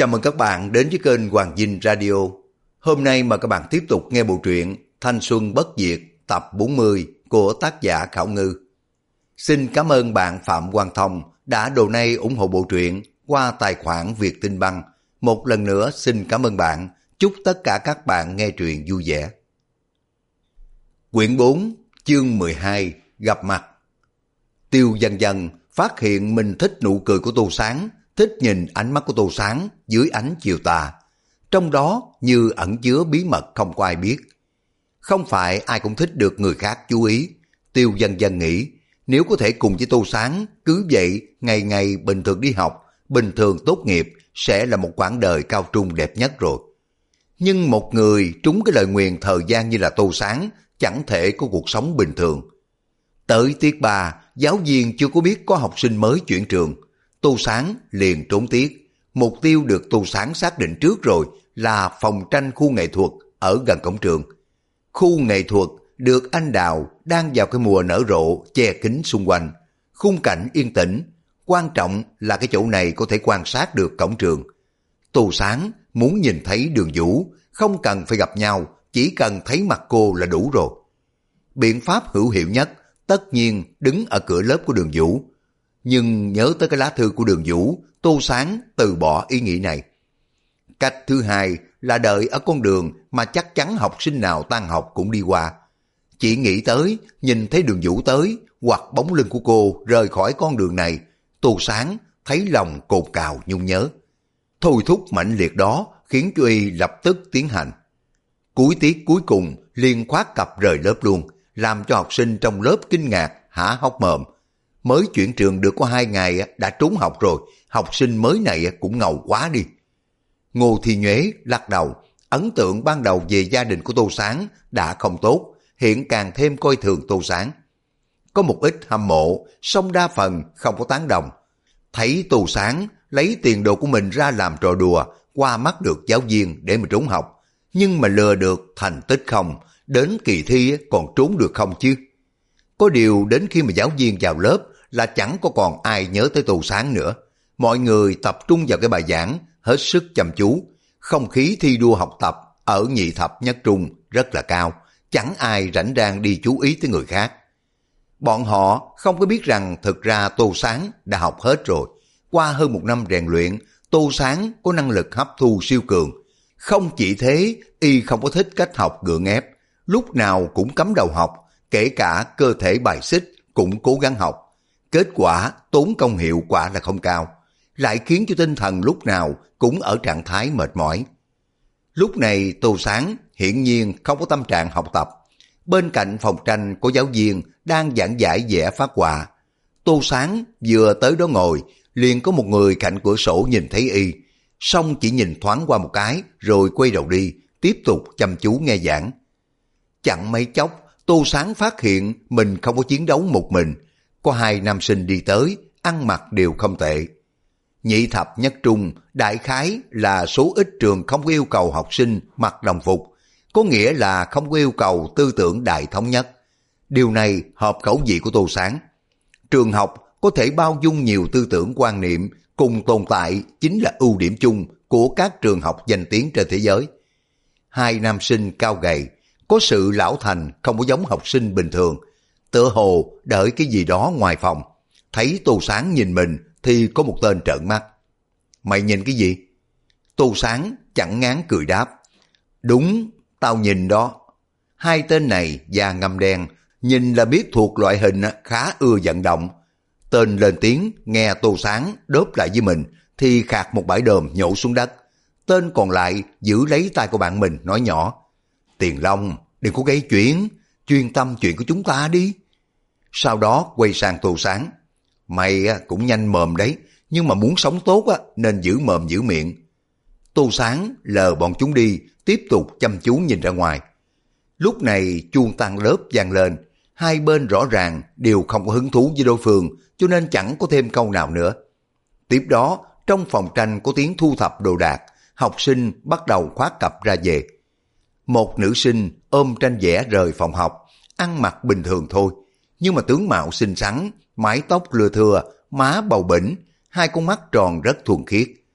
Chào mừng các bạn đến với kênh Hoàng Dinh Radio. Hôm nay mời các bạn tiếp tục nghe bộ truyện Thanh Xuân Bất Diệt tập 40 của tác giả Khảo Ngư. Xin cảm ơn bạn Phạm Quang Thông đã donate ủng hộ bộ truyện qua tài khoản Vietinbank. Một lần nữa xin cảm ơn bạn. Chúc tất cả các bạn nghe truyện vui vẻ. Quyển 4, chương 12, gặp mặt. Tiêu Dần Dần phát hiện mình thích nụ cười của Tô Sáng, thích nhìn ánh mắt của Tô Sáng dưới ánh chiều tà. Trong đó như ẩn chứa bí mật không có ai biết. Không phải ai cũng thích được người khác chú ý. Tiêu Dần Dần nghĩ, nếu có thể cùng với Tô Sáng, cứ vậy ngày ngày bình thường đi học, bình thường tốt nghiệp, sẽ là một quãng đời cao trung đẹp nhất rồi. Nhưng một người trúng cái lời nguyền thời gian như là Tô Sáng, chẳng thể có cuộc sống bình thường. Tới tiết 3, giáo viên chưa có biết có học sinh mới chuyển trường. Tô Sáng liền trốn tiết. Mục tiêu được Tô Sáng xác định trước rồi là phòng tranh khu nghệ thuật ở gần cổng trường. Khu nghệ thuật được anh đào đang vào cái mùa nở rộ che kín xung quanh. Khung cảnh yên tĩnh, quan trọng là cái chỗ này có thể quan sát được cổng trường. Tô Sáng muốn nhìn thấy Đường Vũ, không cần phải gặp nhau, chỉ cần thấy mặt cô là đủ rồi. Biện pháp hữu hiệu nhất tất nhiên đứng ở cửa lớp của Đường Vũ. Nhưng nhớ tới cái lá thư của Đường Vũ, Tô Sáng từ bỏ ý nghĩ này. Cách thứ hai là đợi ở con đường mà chắc chắn học sinh nào tan học cũng đi qua. Chỉ nghĩ tới, nhìn thấy Đường Vũ tới, hoặc bóng lưng của cô rời khỏi con đường này, Tô Sáng thấy lòng cồn cào nhung nhớ. Thôi thúc mãnh liệt đó khiến cho y lập tức tiến hành. Cuối tiết cuối cùng liền khoác cặp rời lớp luôn, làm cho học sinh trong lớp kinh ngạc, há hốc mồm. Mới chuyển trường được có 2 ngày đã trốn học rồi, học sinh mới này cũng ngầu quá đi. Ngô Thi Nhuế lắc đầu, ấn tượng ban đầu về gia đình của Tô Sáng đã không tốt, hiện càng thêm coi thường Tô Sáng. Có một ít hâm mộ, song đa phần không có tán đồng. Thấy Tô Sáng lấy tiền đồ của mình ra làm trò đùa, qua mắt được giáo viên để mà trốn học, nhưng mà lừa được thành tích không, đến kỳ thi còn trốn được không chứ. Có điều đến khi mà giáo viên vào lớp là chẳng có còn ai nhớ tới Tô Sáng nữa. Mọi người tập trung vào cái bài giảng, hết sức chăm chú. Không khí thi đua học tập ở nhị thập nhất trung rất là cao, chẳng ai rảnh rang đi chú ý tới người khác. Bọn họ không có biết rằng thực ra Tô Sáng đã học hết rồi. Qua hơn 1 năm rèn luyện, Tô Sáng có năng lực hấp thu siêu cường. Không chỉ thế, y không có thích cách học gượng ép, lúc nào cũng cắm đầu học, kể cả cơ thể bài xích cũng cố gắng học. Kết quả tốn công hiệu quả là không cao, lại khiến cho tinh thần lúc nào cũng ở trạng thái mệt mỏi. Lúc này Tô Sáng hiển nhiên không có tâm trạng học tập. Bên cạnh phòng tranh có giáo viên đang giảng giải vẽ phác họa. Tô Sáng vừa tới đó ngồi, liền có một người cạnh cửa sổ nhìn thấy y, xong chỉ nhìn thoáng qua một cái rồi quay đầu đi, tiếp tục chăm chú nghe giảng. Chẳng mấy chốc, Tô Sáng phát hiện mình không có chiến đấu một mình. Có 2 nam sinh đi tới, ăn mặc đều không tệ. Nhị thập nhất trung, đại khái là số ít trường không có yêu cầu học sinh mặc đồng phục, có nghĩa là không có yêu cầu tư tưởng đại thống nhất. Điều này hợp khẩu vị của Tô Sáng. Trường học có thể bao dung nhiều tư tưởng quan niệm cùng tồn tại chính là ưu điểm chung của các trường học danh tiếng trên thế giới. 2 nam sinh cao gầy, có sự lão thành không có giống học sinh bình thường, tựa hồ đợi cái gì đó ngoài phòng. Thấy Tô Sáng nhìn mình thì có một tên trợn mắt. Mày nhìn cái gì? Tô Sáng chẳng ngán cười đáp. Đúng, tao nhìn đó. 2 tên này da ngăm đen, nhìn là biết thuộc loại hình khá ưa vận động. Tên lên tiếng, nghe Tô Sáng đớp lại với mình thì khạc một bãi đờm nhổ xuống đất. Tên còn lại giữ lấy tay của bạn mình nói nhỏ. Tiền Long, đừng có gây chuyện, chuyên tâm chuyện của chúng ta đi. Sau đó quay sang Tô Sáng. Mày cũng nhanh mồm đấy, nhưng mà muốn sống tốt nên giữ mồm giữ miệng. Tô Sáng lờ bọn chúng đi, tiếp tục chăm chú nhìn ra ngoài. Lúc này chuông tan lớp vang lên, 2 bên rõ ràng đều không có hứng thú với đối phương, cho nên chẳng có thêm câu nào nữa. Tiếp đó, trong phòng tranh có tiếng thu thập đồ đạc, học sinh bắt đầu khoác cặp ra về. Một nữ sinh ôm tranh vẽ rời phòng học, ăn mặc bình thường thôi, nhưng mà tướng mạo xinh xắn, mái tóc lưa thưa, má bầu bỉnh, 2 con mắt tròn rất thuần khiết.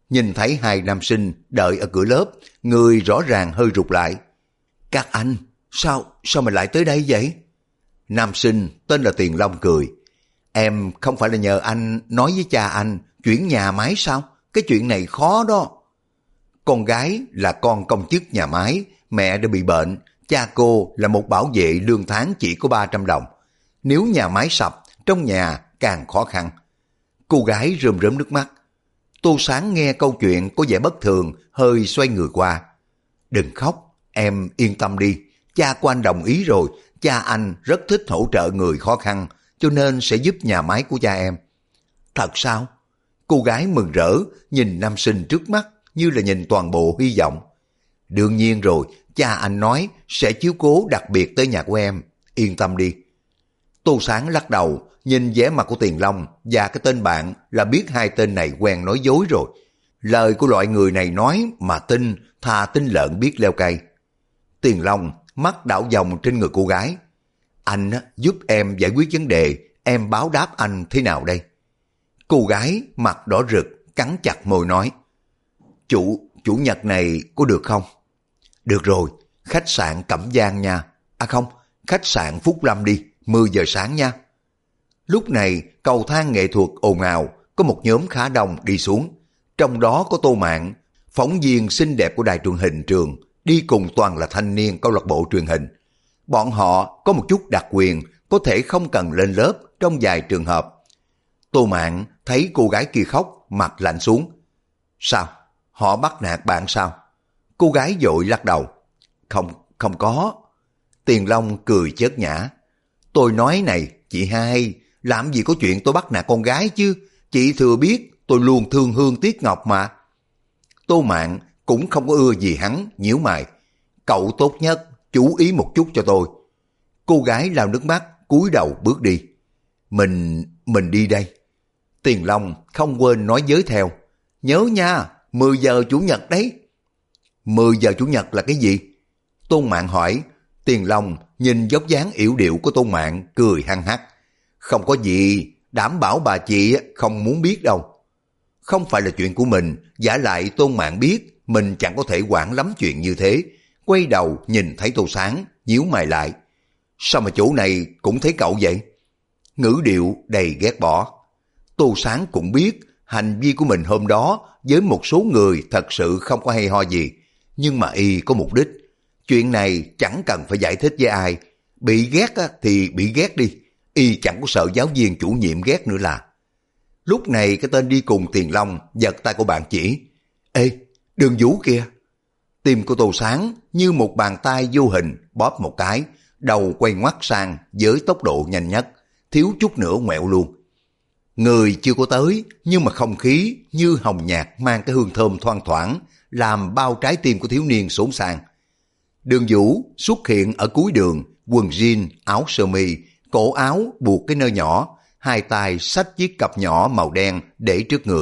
nhìn thấy hai nam sinh đợi ở cửa lớp, người rõ ràng hơi rụt lại. Các anh, sao mà lại tới đây vậy? Nam sinh tên là Tiền Long cười. Em không phải là nhờ anh nói với cha anh chuyển nhà máy sao? Cái chuyện này khó đó. Con gái là con công chức nhà máy, mẹ đã bị bệnh, cha cô là một bảo vệ lương tháng chỉ có 300 đồng. Nếu nhà máy sập, trong nhà càng khó khăn. Cô gái rơm rớm nước mắt. Tô Sáng nghe câu chuyện có vẻ bất thường, hơi xoay người qua. Đừng khóc, em yên tâm đi. Cha của anh đồng ý rồi, cha anh rất thích hỗ trợ người khó khăn, cho nên sẽ giúp nhà máy của cha em. Thật sao? Cô gái mừng rỡ, nhìn nam sinh trước mắt như là nhìn toàn bộ hy vọng. Đương nhiên rồi, cha anh nói sẽ chiếu cố đặc biệt tới nhà của em, yên tâm đi. Tô Sáng lắc đầu, nhìn vẻ mặt của Tiền Long và cái tên bạn là biết hai tên này quen nói dối rồi. Lời của loại người này nói mà tin, thà tin lợn biết leo cây. Tiền Long mắt đảo vòng trên người cô gái. Anh giúp em giải quyết vấn đề, em báo đáp anh thế nào đây? Cô gái mặt đỏ rực, cắn chặt môi nói. Chủ nhật này có được không? Được rồi, khách sạn Cẩm Giang nha. À không, khách sạn Phúc Lâm đi, 10 giờ sáng nha. Lúc này cầu thang nghệ thuật ồn ào, có một nhóm khá đông đi xuống. Trong đó có Tô Mạn, phóng viên xinh đẹp của đài truyền hình trường, đi cùng toàn là thanh niên câu lạc bộ truyền hình. Bọn họ có một chút đặc quyền, có thể không cần lên lớp trong vài trường hợp. Tô Mạn thấy cô gái kia khóc, mặt lạnh xuống. Sao? Họ bắt nạt bạn sao? Cô gái vội lắc đầu. Không có. Tiền Long cười chớt nhã. Tôi nói này, chị hai, làm gì có chuyện tôi bắt nạt con gái chứ? Chị thừa biết tôi luôn thương Hương Tiếc Ngọc mà. Tô Mạn cũng không có ưa gì hắn, nhíu mày. Cậu tốt nhất chú ý một chút cho tôi. Cô gái lau nước mắt, cúi đầu bước đi. Mình đi đây. Tiền Long không quên nói với theo. Nhớ nha, 10 giờ Chủ nhật đấy. 10 giờ Chủ nhật là cái gì? Tôn Mạn hỏi. Tiền Long nhìn dốc dáng yểu điệu của Tôn Mạn, cười hăng hắc. Không có gì, đảm bảo bà chị không muốn biết đâu. Không phải là chuyện của mình, giả lại Tôn Mạn biết, mình chẳng có thể quản lắm chuyện như thế. Quay đầu nhìn thấy Tô Sáng, nhíu mày lại. Sao mà chỗ này cũng thấy cậu vậy? Ngữ điệu đầy ghét bỏ. Tô Sáng cũng biết hành vi của mình hôm đó với một số người thật sự không có hay ho gì. Nhưng mà y có mục đích. Chuyện này chẳng cần phải giải thích với ai. Bị ghét thì bị ghét đi. Y chẳng có sợ giáo viên chủ nhiệm ghét nữa là. Lúc này cái tên đi cùng Tiền Long giật tay của bạn chỉ. Ê, Đường Vũ kìa. Tim của Tô Sáng như một bàn tay vô hình bóp một cái. Đầu quay ngoắt sang với tốc độ nhanh nhất. Thiếu chút nữa ngoẹo luôn. Người chưa có tới, nhưng mà không khí như hồng nhạt mang cái hương thơm thoang thoảng, làm bao trái tim của thiếu niên xốn xang. Đường Vũ xuất hiện ở cuối đường, quần jean, áo sơ mi, cổ áo buộc cái nơ nhỏ, hai tay xách chiếc cặp nhỏ màu đen để trước người.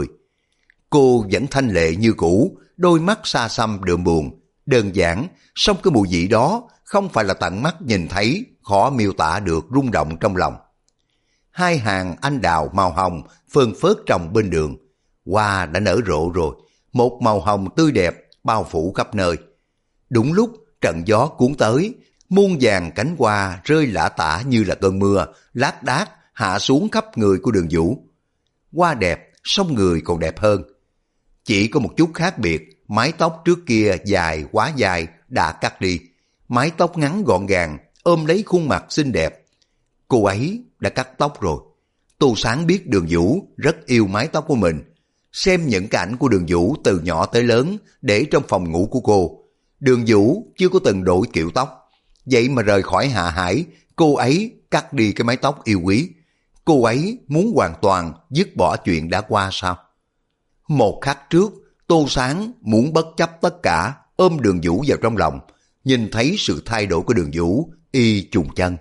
Cô vẫn thanh lệ như cũ, đôi mắt xa xăm đượm buồn, đơn giản, song cái mùi vị đó không phải là tận mắt nhìn thấy, khó miêu tả được rung động trong lòng. Hai hàng anh đào màu hồng phơn phớt trồng bên đường. Hoa đã nở rộ rồi, một màu hồng tươi đẹp bao phủ khắp nơi. Đúng lúc trận gió cuốn tới, muôn vàn cánh hoa rơi lả tả như là cơn mưa, lác đác hạ xuống khắp người của Đường Vũ. Hoa đẹp, song người còn đẹp hơn. Chỉ có một chút khác biệt, mái tóc trước kia dài quá dài đã cắt đi. Mái tóc ngắn gọn gàng, ôm lấy khuôn mặt xinh đẹp. Cô ấy đã cắt tóc rồi. Tô Sáng biết Đường Vũ rất yêu mái tóc của mình. Xem những cảnh của Đường Vũ từ nhỏ tới lớn để trong phòng ngủ của cô. Đường Vũ chưa có từng đổi kiểu tóc. Vậy mà rời khỏi Hạ Hải, cô ấy cắt đi cái mái tóc yêu quý. Cô ấy muốn hoàn toàn dứt bỏ chuyện đã qua sao? Một khắc trước, Tô Sáng muốn bất chấp tất cả ôm Đường Vũ vào trong lòng. Nhìn thấy sự thay đổi của Đường Vũ, y trùng chân.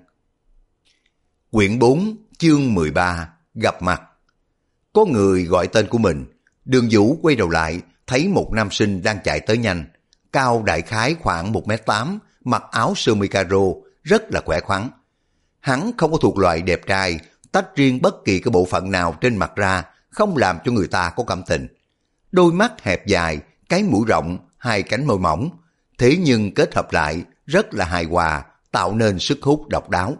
Quyển 4, chương 13, gặp mặt. Có người gọi tên của mình. Đường Vũ quay đầu lại, thấy một nam sinh đang chạy tới nhanh. Cao đại khái khoảng 1m8, mặc áo sơ mi caro, rất là khỏe khoắn. Hắn không có thuộc loại đẹp trai, tách riêng bất kỳ cái bộ phận nào trên mặt ra, không làm cho người ta có cảm tình. đôi mắt hẹp dài, cái mũi rộng, hai cánh môi mỏng, thế nhưng kết hợp lại rất là hài hòa, tạo nên sức hút độc đáo.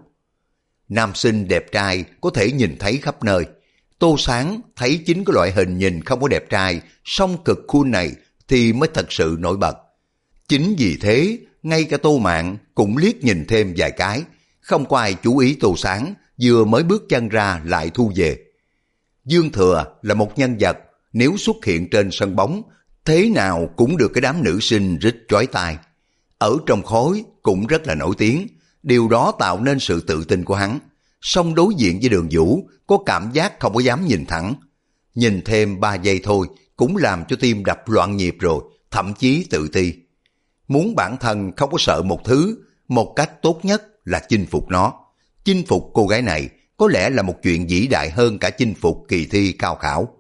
Nam sinh đẹp trai có thể nhìn thấy khắp nơi. Tô Sáng thấy chính cái loại hình nhìn không có đẹp trai, song cực cool này thì mới thật sự nổi bật. Chính vì thế, ngay cả Tô Mạn cũng liếc nhìn thêm vài cái, không có ai chú ý Tô Sáng, vừa mới bước chân ra lại thu về. Dương Thừa là một nhân vật, nếu xuất hiện trên sân bóng, thế nào cũng được cái đám nữ sinh rít chói tai. Ở trong khối cũng rất là nổi tiếng, điều đó tạo nên sự tự tin của hắn. Song đối diện với Đường Vũ, có cảm giác không có dám nhìn thẳng. Nhìn thêm 3 giây thôi, cũng làm cho tim đập loạn nhịp rồi, thậm chí tự ti. Muốn bản thân không có sợ một thứ, một cách tốt nhất là chinh phục nó. Chinh phục cô gái này có lẽ là một chuyện vĩ đại hơn cả chinh phục kỳ thi cao khảo.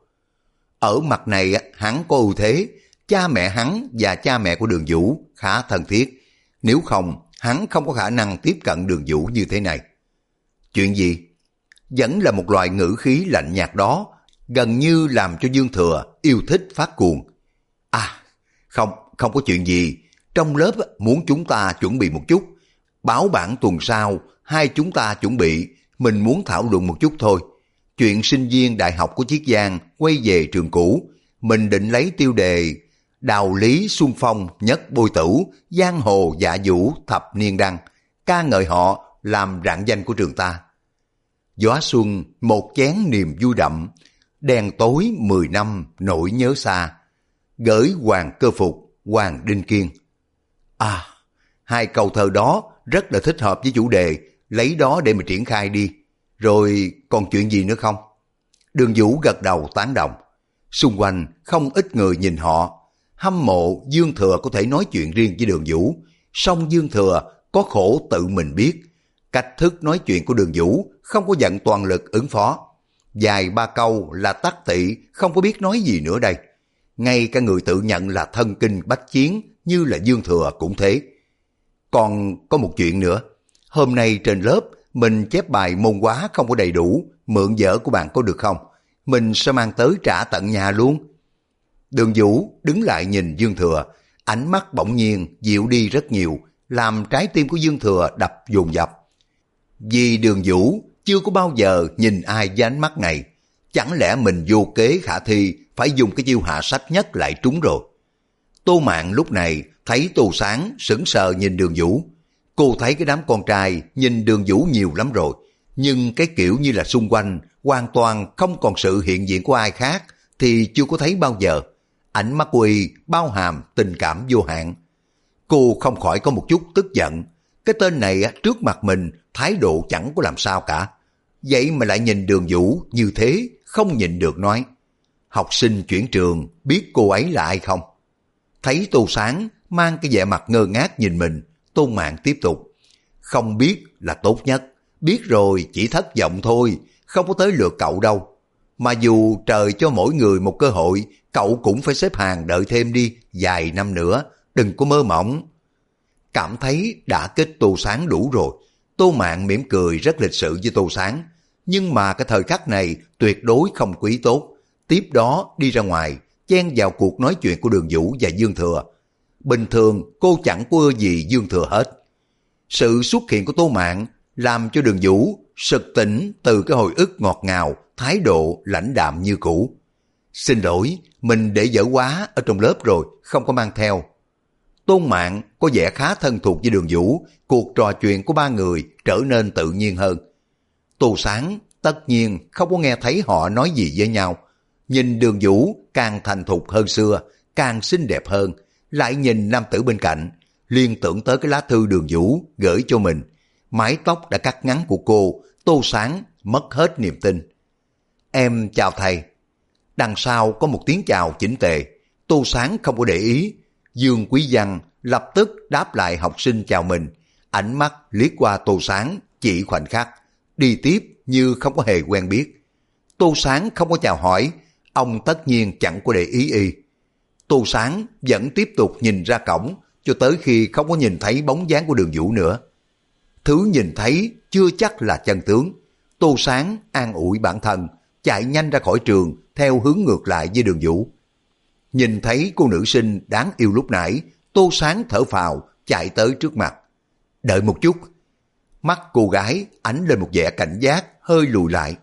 Ở mặt này hắn có ưu thế, cha mẹ hắn và cha mẹ của Đường Vũ khá thân thiết. Nếu không, hắn không có khả năng tiếp cận Đường Vũ như thế này. Chuyện gì? Vẫn là một loại ngữ khí lạnh nhạt đó, gần như làm cho Dương Thừa yêu thích phát cuồng. À, không có chuyện gì. Trong lớp muốn chúng ta chuẩn bị một chút. Báo bản tuần sau, hai chúng ta chuẩn bị, mình muốn thảo luận một chút thôi. Chuyện sinh viên đại học của Chiết Giang quay về trường cũ, mình định lấy tiêu đề Đào Lý Xuân Phong nhất bôi tử, giang hồ dạ vũ thập niên đăng, ca ngợi họ làm rạng danh của trường ta. Gió xuân một chén niềm vui đậm, đèn tối 10 năm nỗi nhớ xa, gửi Hoàng Cơ Phục, Hoàng Đinh Kiên. À, hai câu thơ đó rất là thích hợp với chủ đề, lấy đó để mà triển khai đi. Rồi còn chuyện gì nữa không? Đường Vũ gật đầu tán đồng. Xung quanh không ít người nhìn họ, hâm mộ Dương Thừa có thể nói chuyện riêng với Đường Vũ, song Dương Thừa có khổ tự mình biết. Cách thức nói chuyện của Đường Vũ không có dận toàn lực ứng phó. Dài 3 câu là tắc tị, không có biết nói gì nữa đây. Ngay cả người tự nhận là thân kinh bách chiến như là Dương Thừa cũng thế. Còn có một chuyện nữa, hôm nay trên lớp mình chép bài môn hóa không có đầy đủ, mượn vở của bạn có được không? Mình sẽ mang tới trả tận nhà luôn. Đường Vũ đứng lại nhìn Dương Thừa, ánh mắt bỗng nhiên dịu đi rất nhiều, làm trái tim của Dương Thừa đập dồn dập. Vì Đường Vũ chưa có bao giờ nhìn ai với ánh mắt này, chẳng lẽ mình vô kế khả thi phải dùng cái chiêu hạ sách nhất lại trúng rồi. Tô Mạn lúc này thấy Tô Sáng sững sờ nhìn Đường Vũ. Cô thấy cái đám con trai nhìn Đường Vũ nhiều lắm rồi, nhưng cái kiểu như là xung quanh hoàn toàn không còn sự hiện diện của ai khác thì chưa có thấy bao giờ. Ánh mắt của y bao hàm tình cảm vô hạn. Cô không khỏi có một chút tức giận. Cái tên này trước mặt mình thái độ chẳng có làm sao cả. Vậy mà lại nhìn Đường Vũ như thế, không nhịn được nói. Học sinh chuyển trường biết cô ấy là ai không? Thấy Tô Sáng mang cái vẻ mặt ngơ ngác nhìn mình, Tô Mạn tiếp tục. Không biết là tốt nhất, biết rồi chỉ thất vọng thôi, không có tới lượt cậu đâu. Mà dù trời cho mỗi người một cơ hội, cậu cũng phải xếp hàng đợi thêm đi, vài năm nữa, đừng có mơ mộng. Cảm thấy đã kích Tô Sáng đủ rồi, Tô Mạn mỉm cười rất lịch sự với Tô Sáng, nhưng mà cái thời khắc này tuyệt đối không quý tốt. Tiếp đó đi ra ngoài, chen vào cuộc nói chuyện của Đường Vũ và Dương Thừa. Bình thường cô chẳng có ưa gì Dương Thừa hết. Sự xuất hiện của Tô Mạn làm cho Đường Vũ sực tỉnh từ cái hồi ức ngọt ngào, thái độ lãnh đạm như cũ. Xin lỗi, mình để dở quá ở trong lớp rồi, không có mang theo. Tôn Mạn có vẻ khá thân thuộc với Đường Vũ, cuộc trò chuyện của ba người trở nên tự nhiên hơn. Tô Sáng tất nhiên không có nghe thấy họ nói gì với nhau. Nhìn Đường Vũ càng thành thục hơn xưa, càng xinh đẹp hơn, lại nhìn nam tử bên cạnh, liên tưởng tới cái lá thư Đường Vũ gửi cho mình. Mái tóc đã cắt ngắn của cô, Tô Sáng mất hết niềm tin. Em chào thầy. Đằng sau có một tiếng chào chỉnh tề, Tô Sáng không có để ý. Dương Quý Văn lập tức đáp lại học sinh chào mình, ánh mắt liếc qua Tô Sáng chỉ khoảnh khắc, đi tiếp như không có hề quen biết. Tô Sáng không có chào hỏi, ông tất nhiên chẳng có để ý y. Tô Sáng vẫn tiếp tục nhìn ra cổng cho tới khi không có nhìn thấy bóng dáng của Đường Vũ nữa. Thứ nhìn thấy chưa chắc là chân tướng. Tô Sáng an ủi bản thân, chạy nhanh ra khỏi trường theo hướng ngược lại với Đường Vũ. Nhìn thấy cô nữ sinh đáng yêu lúc nãy, Tô Sáng thở phào chạy tới trước mặt. Đợi một chút. Mắt cô gái ánh lên một vẻ cảnh giác, hơi lùi lại.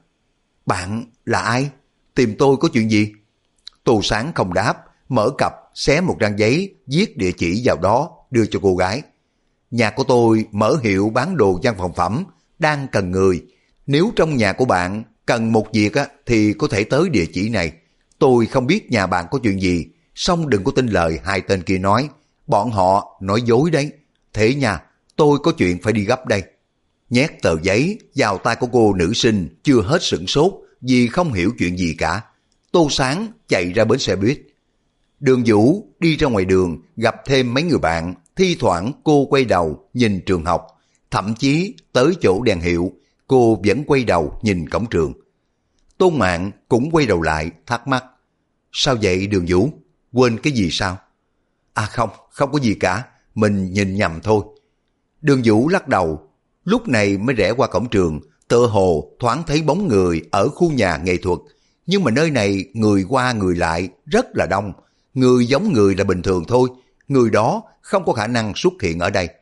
Bạn là ai? Tìm tôi có chuyện gì? Tô Sáng không đáp, mở cặp xé một trang giấy viết địa chỉ vào đó đưa cho cô gái. Nhà của tôi mở hiệu bán đồ văn phòng phẩm, đang cần người. Nếu trong nhà của bạn cần một việc thì có thể tới địa chỉ này. Tôi không biết nhà bạn có chuyện gì, song đừng có tin lời hai tên kia nói. Bọn họ nói dối đấy. Thế nha, tôi có chuyện phải đi gấp đây. Nhét tờ giấy vào tay của cô nữ sinh chưa hết sửng sốt vì không hiểu chuyện gì cả. Tô Sáng chạy ra bến xe buýt. Đường Vũ đi ra ngoài đường gặp thêm mấy người bạn, thi thoảng cô quay đầu nhìn trường học, thậm chí tới chỗ đèn hiệu, cô vẫn quay đầu nhìn cổng trường. Tôn Mạn cũng quay đầu lại thắc mắc. Sao vậy Đường Vũ? Quên cái gì sao? À không, không có gì cả, mình nhìn nhầm thôi. Đường Vũ lắc đầu, lúc này mới rẽ qua cổng trường, tựa hồ thoáng thấy bóng người ở khu nhà nghệ thuật. Nhưng mà nơi này người qua người lại rất là đông, người giống người là bình thường thôi, người đó không có khả năng xuất hiện ở đây.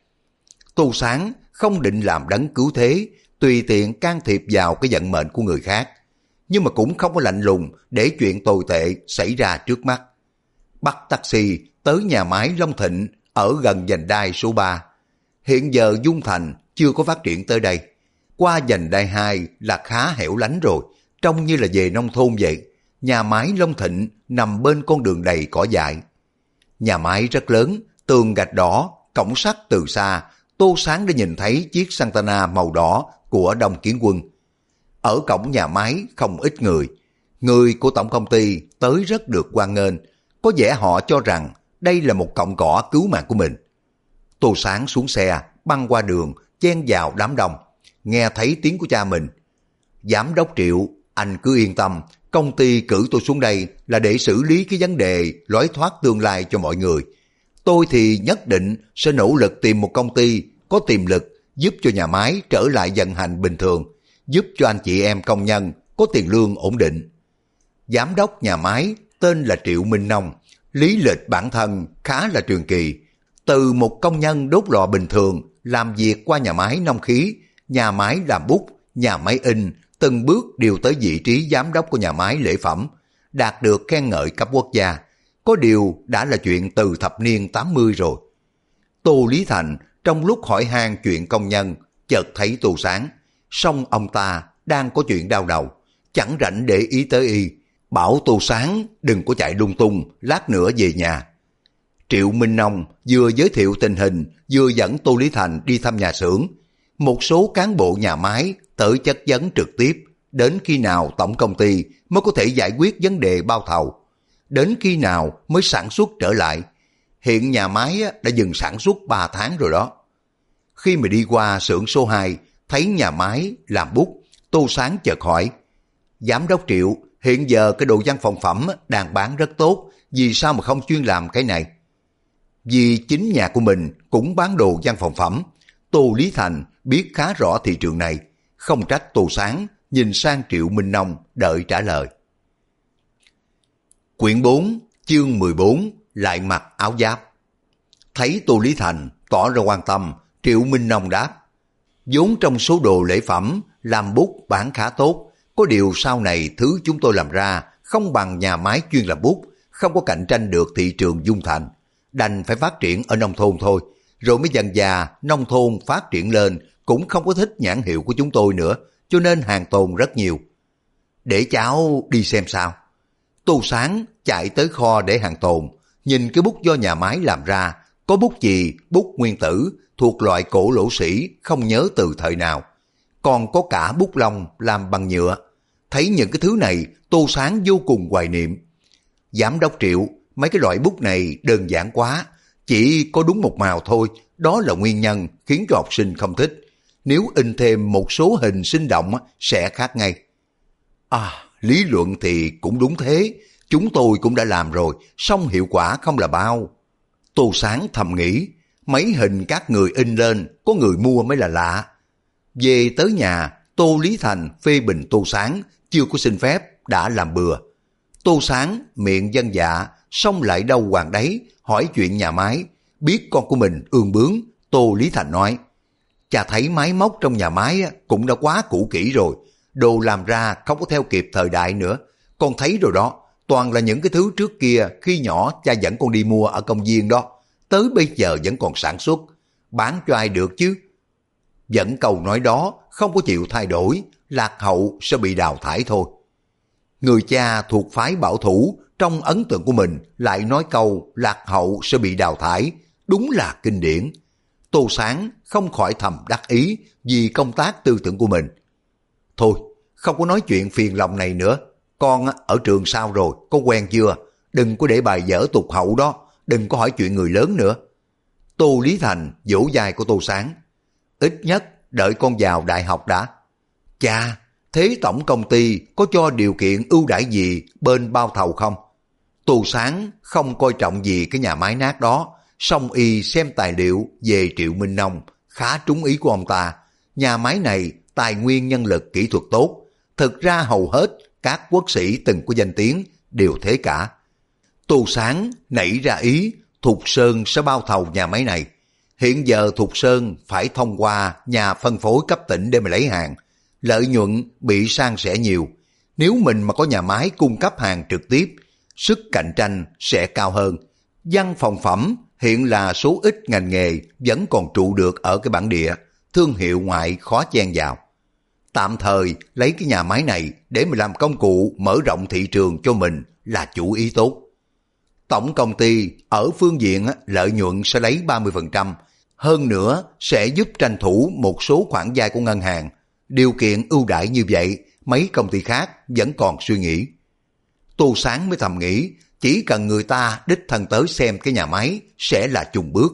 Tô Sáng không định làm đấng cứu thế, tùy tiện can thiệp vào cái vận mệnh của người khác, nhưng mà cũng không có lạnh lùng để chuyện tồi tệ xảy ra trước mắt. Bắt taxi tới nhà máy Long Thịnh ở gần vành đai số 3. Hiện giờ Dung Thành chưa có phát triển tới đây. Qua vành đai 2 là khá hẻo lánh rồi, trông như là về nông thôn vậy. Nhà máy Long Thịnh nằm bên con đường đầy cỏ dại. Nhà máy rất lớn, tường gạch đỏ, cổng sắt từ xa, Tô Sáng đã nhìn thấy chiếc Santana màu đỏ của Đông Kiến Quân. Ở cổng nhà máy không ít người. Người của tổng công ty tới rất được hoan nghênh, có vẻ họ cho rằng đây là một cọng cỏ cứu mạng của mình. Tô Sáng xuống xe, băng qua đường, chen vào đám đông, nghe thấy tiếng của cha mình. Giám đốc Triệu, anh cứ yên tâm, công ty cử tôi xuống đây là để xử lý cái vấn đề lối thoát tương lai cho mọi người. Tôi thì nhất định sẽ nỗ lực tìm một công ty có tiềm lực giúp cho nhà máy trở lại vận hành bình thường, giúp cho anh chị em công nhân có tiền lương ổn định. Giám đốc nhà máy tên là Triệu Minh Nông, lý lịch bản thân khá là truyền kỳ. Từ một công nhân đốt lò bình thường làm việc qua nhà máy nông khí, nhà máy làm bút, nhà máy in, từng bước điều tới vị trí giám đốc của nhà máy lễ phẩm, đạt được khen ngợi cấp quốc gia. Có điều đã là chuyện từ thập niên 80 rồi. Tô Lý Thành trong lúc hỏi han chuyện công nhân, chợt thấy Tô Sáng, song ông ta đang có chuyện đau đầu, chẳng rảnh để ý tới y, bảo Tô Sáng đừng có chạy lung tung, lát nữa về nhà. Triệu Minh Nông vừa giới thiệu tình hình, vừa dẫn Tô Lý Thành đi thăm nhà xưởng. Một số cán bộ nhà máy tới chất vấn trực tiếp, đến khi nào tổng công ty mới có thể giải quyết vấn đề bao thầu, đến khi nào mới sản xuất trở lại. Hiện nhà máy đã dừng sản xuất 3 tháng rồi đó. Khi mà đi qua xưởng số 2, thấy nhà máy làm bút, Tô Sáng chợt hỏi, Giám đốc Triệu, hiện giờ cái đồ văn phòng phẩm đang bán rất tốt, vì sao mà không chuyên làm cái này? Vì chính nhà của mình cũng bán đồ văn phòng phẩm. Tô Lý Thành biết khá rõ thị trường này, không trách Tô Sáng nhìn sang Triệu Minh Nông đợi trả lời. Quyển 4, chương 14, lại mặc áo giáp. Thấy Tô Lý Thành tỏ ra quan tâm, Triệu Minh Nông đáp, vốn trong số đồ lễ phẩm, làm bút bán khá tốt, có điều sau này thứ chúng tôi làm ra không bằng nhà máy chuyên làm bút, không có cạnh tranh được thị trường Dung Thành, đành phải phát triển ở nông thôn thôi, rồi mới dần dà nông thôn phát triển lên cũng không có thích nhãn hiệu của chúng tôi nữa, cho nên hàng tồn rất nhiều. Để cháu đi xem sao. Tô Sáng chạy tới kho để hàng tồn, nhìn cái bút do nhà máy làm ra, có bút chì, bút nguyên tử, thuộc loại cổ lỗ sĩ, không nhớ từ thời nào. Còn có cả bút lông làm bằng nhựa. Thấy những cái thứ này, Tô Sáng vô cùng hoài niệm. Giám đốc Triệu, mấy cái loại bút này đơn giản quá, chỉ có đúng một màu thôi, đó là nguyên nhân khiến cho học sinh không thích. Nếu in thêm một số hình sinh động sẽ khác ngay. À, lý luận thì cũng đúng thế, chúng tôi cũng đã làm rồi, song hiệu quả không là bao. Tô Sáng thầm nghĩ, mấy hình các người in lên, có người mua mới là lạ. Về tới nhà, Tô Lý Thành phê bình Tô Sáng, chưa có xin phép, đã làm bừa. Tô Sáng miệng dân dạ, xong lại đâu hoàng đấy, hỏi chuyện nhà máy. Biết con của mình ương bướng, Tô Lý Thành nói, cha thấy máy móc trong nhà máy cũng đã quá cũ kỹ rồi, đồ làm ra không có theo kịp thời đại nữa. Con thấy rồi đó, toàn là những cái thứ trước kia khi nhỏ cha dẫn con đi mua ở công viên đó, tới bây giờ vẫn còn sản xuất, bán cho ai được chứ. Vẫn câu nói đó không có chịu thay đổi, lạc hậu sẽ bị đào thải thôi. Người cha thuộc phái bảo thủ trong ấn tượng của mình lại nói câu lạc hậu sẽ bị đào thải, đúng là kinh điển. Tô Sáng không khỏi thầm đắc ý vì công tác tư tưởng của mình. Thôi, không có nói chuyện phiền lòng này nữa. Con ở trường sao rồi, có quen chưa? Đừng có để bài vở tục hậu đó, đừng có hỏi chuyện người lớn nữa. Tô Lý Thành vỗ vai của Tô Sáng. Ít nhất đợi con vào đại học đã. Cha, thế tổng công ty có cho điều kiện ưu đãi gì bên bao thầu không? Tô Sáng không coi trọng gì cái nhà máy nát đó, song y xem tài liệu về Triệu Minh Nông khá trúng ý của ông ta. Nhà máy này tài nguyên nhân lực kỹ thuật tốt, thực ra hầu hết các quốc sĩ từng có danh tiếng đều thế cả. Tô Sáng nảy ra ý Thục Sơn sẽ bao thầu nhà máy này. Hiện giờ Thục Sơn phải thông qua nhà phân phối cấp tỉnh để mà lấy hàng, lợi nhuận bị san sẻ nhiều. Nếu mình mà có nhà máy cung cấp hàng trực tiếp, sức cạnh tranh sẽ cao hơn. Văn phòng phẩm hiện là số ít ngành nghề vẫn còn trụ được ở cái bản địa, thương hiệu ngoại khó chen vào. Tạm thời lấy cái nhà máy này để mà làm công cụ mở rộng thị trường cho mình là chủ ý tốt. Tổng công ty ở phương diện lợi nhuận sẽ lấy 30%, hơn nữa sẽ giúp tranh thủ một số khoản vay của ngân hàng. Điều kiện ưu đãi như vậy, mấy công ty khác vẫn còn suy nghĩ. Tô Sáng mới thầm nghĩ, chỉ cần người ta đích thân tới xem cái nhà máy sẽ là chùng bước.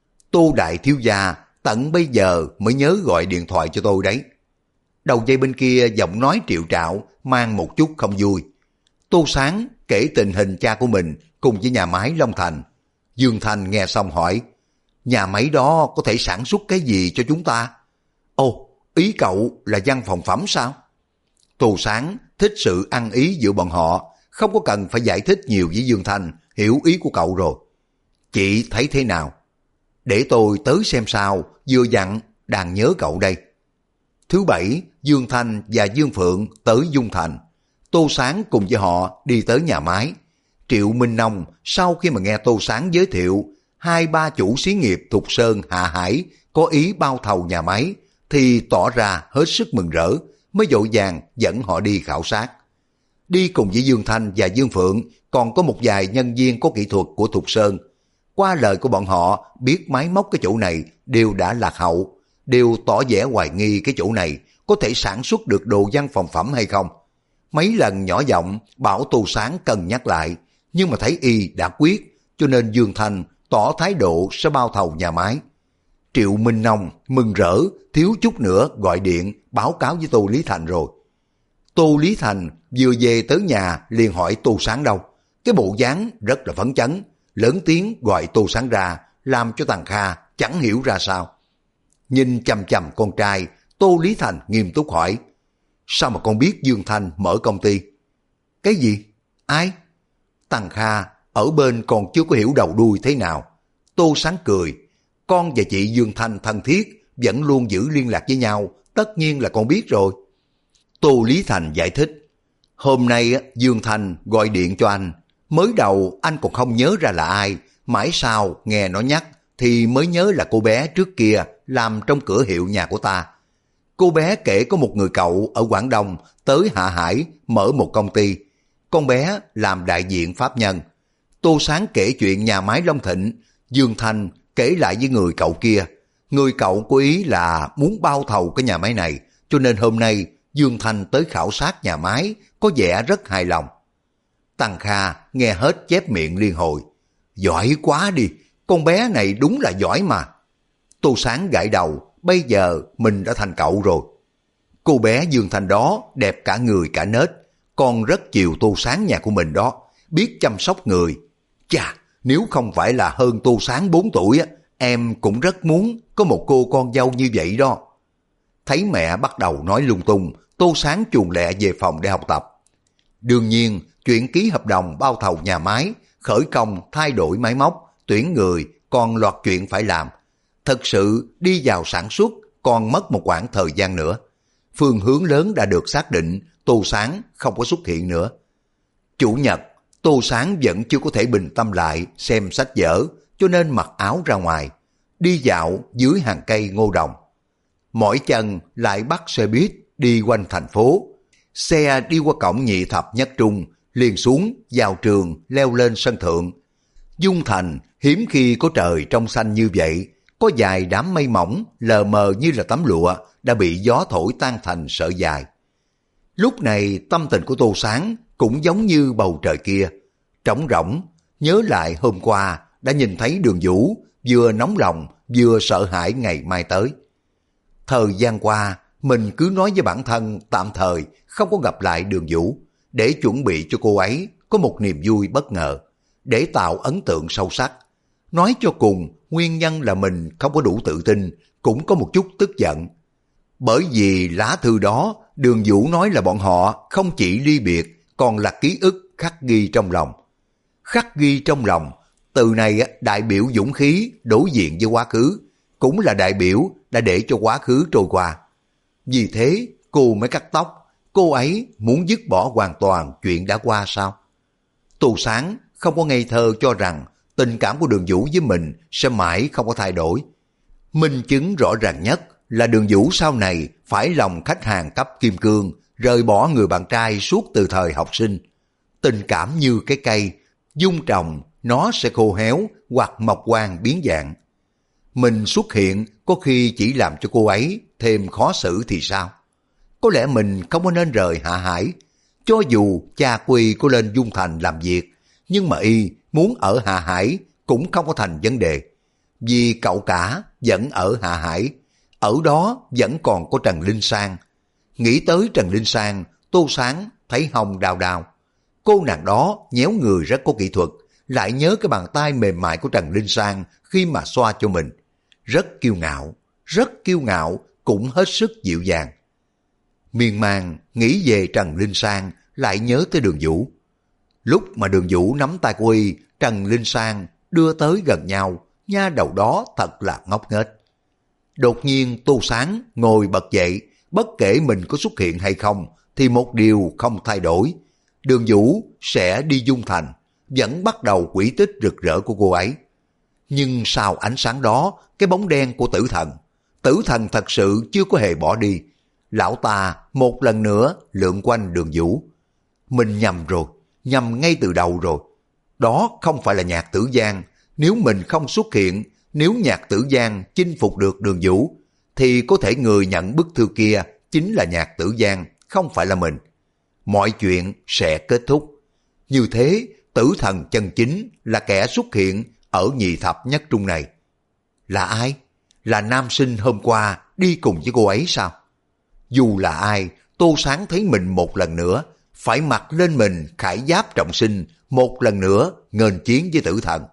Tô đại thiếu gia tận bây giờ mới nhớ gọi điện thoại cho tôi đấy. Đầu dây bên kia giọng nói triệu trạo mang một chút không vui. Tô Sáng kể tình hình cha của mình cùng với nhà máy Long Thành. Dương Thành nghe xong hỏi, nhà máy đó có thể sản xuất cái gì cho chúng ta? Ồ, ý cậu là văn phòng phẩm sao? Tô Sáng thích sự ăn ý giữa bọn họ, không có cần phải giải thích nhiều với Dương Thành, hiểu ý của cậu rồi. Chị thấy thế nào? Để tôi tới xem sao, vừa dặn đang nhớ cậu đây. Thứ bảy, Dương Thanh và Dương Phượng tới Dung Thành. Tô Sáng cùng với họ đi tới nhà máy. Triệu Minh Nông sau khi mà nghe Tô Sáng giới thiệu 2-3 chủ xí nghiệp Thục Sơn Hạ Hải có ý bao thầu nhà máy thì tỏ ra hết sức mừng rỡ, mới vội vàng dẫn họ đi khảo sát. Đi cùng với Dương Thanh và Dương Phượng còn có một vài nhân viên có kỹ thuật của Thục Sơn. Qua lời của bọn họ biết máy móc cái chỗ này đều đã lạc hậu, đều tỏ vẻ hoài nghi cái chỗ này có thể sản xuất được đồ văn phòng phẩm hay không. Mấy lần nhỏ giọng bảo Tô Sáng cân nhắc lại, nhưng mà thấy y đã quyết, cho nên Dương Thanh tỏ thái độ sẽ bao thầu nhà máy. Triệu Minh Nông mừng rỡ, thiếu chút nữa gọi điện báo cáo với Tô Lý Thành rồi. Tô Lý Thành vừa về tới nhà liền hỏi Tô Sáng đâu. Cái bộ dáng rất là phấn chấn, lớn tiếng gọi Tô Sáng ra, làm cho thằng Kha chẳng hiểu ra sao. Nhìn chằm chằm con trai, Tô Lý Thành nghiêm túc hỏi, sao mà con biết Dương Thanh mở công ty? Cái gì? Ai? Thằng Kha ở bên còn chưa có hiểu đầu đuôi thế nào. Tô Sáng cười, con và chị Dương Thanh thân thiết, vẫn luôn giữ liên lạc với nhau, tất nhiên là con biết rồi. Tô Lý Thành giải thích, hôm nay Dương Thanh gọi điện cho anh, mới đầu anh còn không nhớ ra là ai, mãi sau nghe nó nhắc thì mới nhớ là cô bé trước kia làm trong cửa hiệu nhà của ta. Cô bé kể có một người cậu ở Quảng Đông tới Hạ Hải mở một công ty. Con bé làm đại diện pháp nhân. Tô Sáng kể chuyện nhà máy Long Thịnh, Dương Thanh kể lại với người cậu kia. Người cậu có ý là muốn bao thầu cái nhà máy này, cho nên hôm nay Dương Thanh tới khảo sát nhà máy, có vẻ rất hài lòng. Tăng Kha nghe hết chép miệng liên hồi. Giỏi quá đi, con bé này đúng là giỏi mà. Tô Sáng gãi đầu, bây giờ mình đã thành cậu rồi. Cô bé Dương Thanh đó đẹp cả người cả nết, còn rất chiều Tô Sáng nhà của mình đó, biết chăm sóc người. Chà, nếu không phải là hơn Tô Sáng 4 tuổi, em cũng rất muốn có một cô con dâu như vậy đó. Thấy mẹ bắt đầu nói lung tung, Tô Sáng chuồn lẹ về phòng để học tập. Đương nhiên, chuyện ký hợp đồng bao thầu nhà máy khởi công thay đổi máy móc, tuyển người, còn loạt chuyện phải làm. Thật sự đi vào sản xuất còn mất một quãng thời gian nữa. Phương hướng lớn đã được xác định, Tô Sáng không có xuất hiện nữa. Chủ nhật, Tô Sáng vẫn chưa có thể bình tâm lại xem sách vở, cho nên mặc áo ra ngoài, đi dạo dưới hàng cây ngô đồng. Mỏi chân lại bắt xe buýt đi quanh thành phố. Xe đi qua cổng Nhị Thập Nhất Trung, liền xuống vào trường, leo lên sân thượng. Dung Thành hiếm khi có trời trong xanh như vậy, có vài đám mây mỏng lờ mờ như là tấm lụa đã bị gió thổi tan thành sợi dài. Lúc này tâm tình của Tô Sáng cũng giống như bầu trời kia, trống rỗng, nhớ lại hôm qua đã nhìn thấy Đường Vũ, vừa nóng lòng vừa sợ hãi ngày mai tới. Thời gian qua, mình cứ nói với bản thân tạm thời không có gặp lại Đường Vũ, để chuẩn bị cho cô ấy có một niềm vui bất ngờ, để tạo ấn tượng sâu sắc. Nói cho cùng, nguyên nhân là mình không có đủ tự tin, cũng có một chút tức giận. Bởi vì lá thư đó, Đường Vũ nói là bọn họ không chỉ ly biệt, còn là ký ức khắc ghi trong lòng. Khắc ghi trong lòng, từ này đại biểu dũng khí đối diện với quá khứ, cũng là đại biểu đã để cho quá khứ trôi qua. Vì thế, cô mới cắt tóc, cô ấy muốn dứt bỏ hoàn toàn chuyện đã qua sao? Tô Sáng không có ngây thơ cho rằng tình cảm của Đường Vũ với mình sẽ mãi không có thay đổi. Minh chứng rõ ràng nhất là Đường Vũ sau này phải lòng khách hàng cấp kim cương, rời bỏ người bạn trai suốt từ thời học sinh. Tình cảm như cái cây, dung trồng nó sẽ khô héo hoặc mọc hoang biến dạng. Mình xuất hiện có khi chỉ làm cho cô ấy thêm khó xử thì sao? Có lẽ mình không có nên rời Hạ Hải. Cho dù cha quy có lên Dung Thành làm việc, nhưng mà y muốn ở Hạ Hải cũng không có thành vấn đề. Vì cậu cả vẫn ở Hạ Hải, ở đó vẫn còn có Trần Linh Sang. Nghĩ tới Trần Linh Sang, Tô Sáng thấy hông đau đau. Cô nàng đó nhéo người rất có kỹ thuật, lại nhớ cái bàn tay mềm mại của Trần Linh Sang khi mà xoa cho mình. Rất kiêu ngạo, cũng hết sức dịu dàng. Miên man nghĩ về Trần Linh Sang, lại nhớ tới Đường Vũ. Lúc mà Đường Vũ nắm tay cô y, Trần Linh Sang đưa tới gần nhau, nha đầu đó thật là ngốc nghếch. Đột nhiên Tô Sáng ngồi bật dậy, bất kể mình có xuất hiện hay không, thì một điều không thay đổi. Đường Vũ sẽ đi Dung Thành, vẫn bắt đầu quỹ tích rực rỡ của cô ấy. Nhưng sau ánh sáng đó, cái bóng đen của Tử Thần thật sự chưa có hề bỏ đi. Lão ta một lần nữa lượn quanh Đường Vũ. Mình nhầm rồi, nhầm ngay từ đầu rồi. Đó không phải là Nhạc Tử Giang. Nếu mình không xuất hiện, nếu Nhạc Tử Giang chinh phục được Đường Vũ, thì có thể người nhận bức thư kia chính là Nhạc Tử Giang, không phải là mình. Mọi chuyện sẽ kết thúc. Như thế, Tử Thần chân chính là kẻ xuất hiện ở Nhị Thập Nhất Trung này. Là ai? Là nam sinh hôm qua đi cùng với cô ấy sao? Dù là ai, Tô Sáng thấy mình một lần nữa, phải mặc lên mình khải giáp trọng sinh, một lần nữa nghênh chiến với Tử Thần.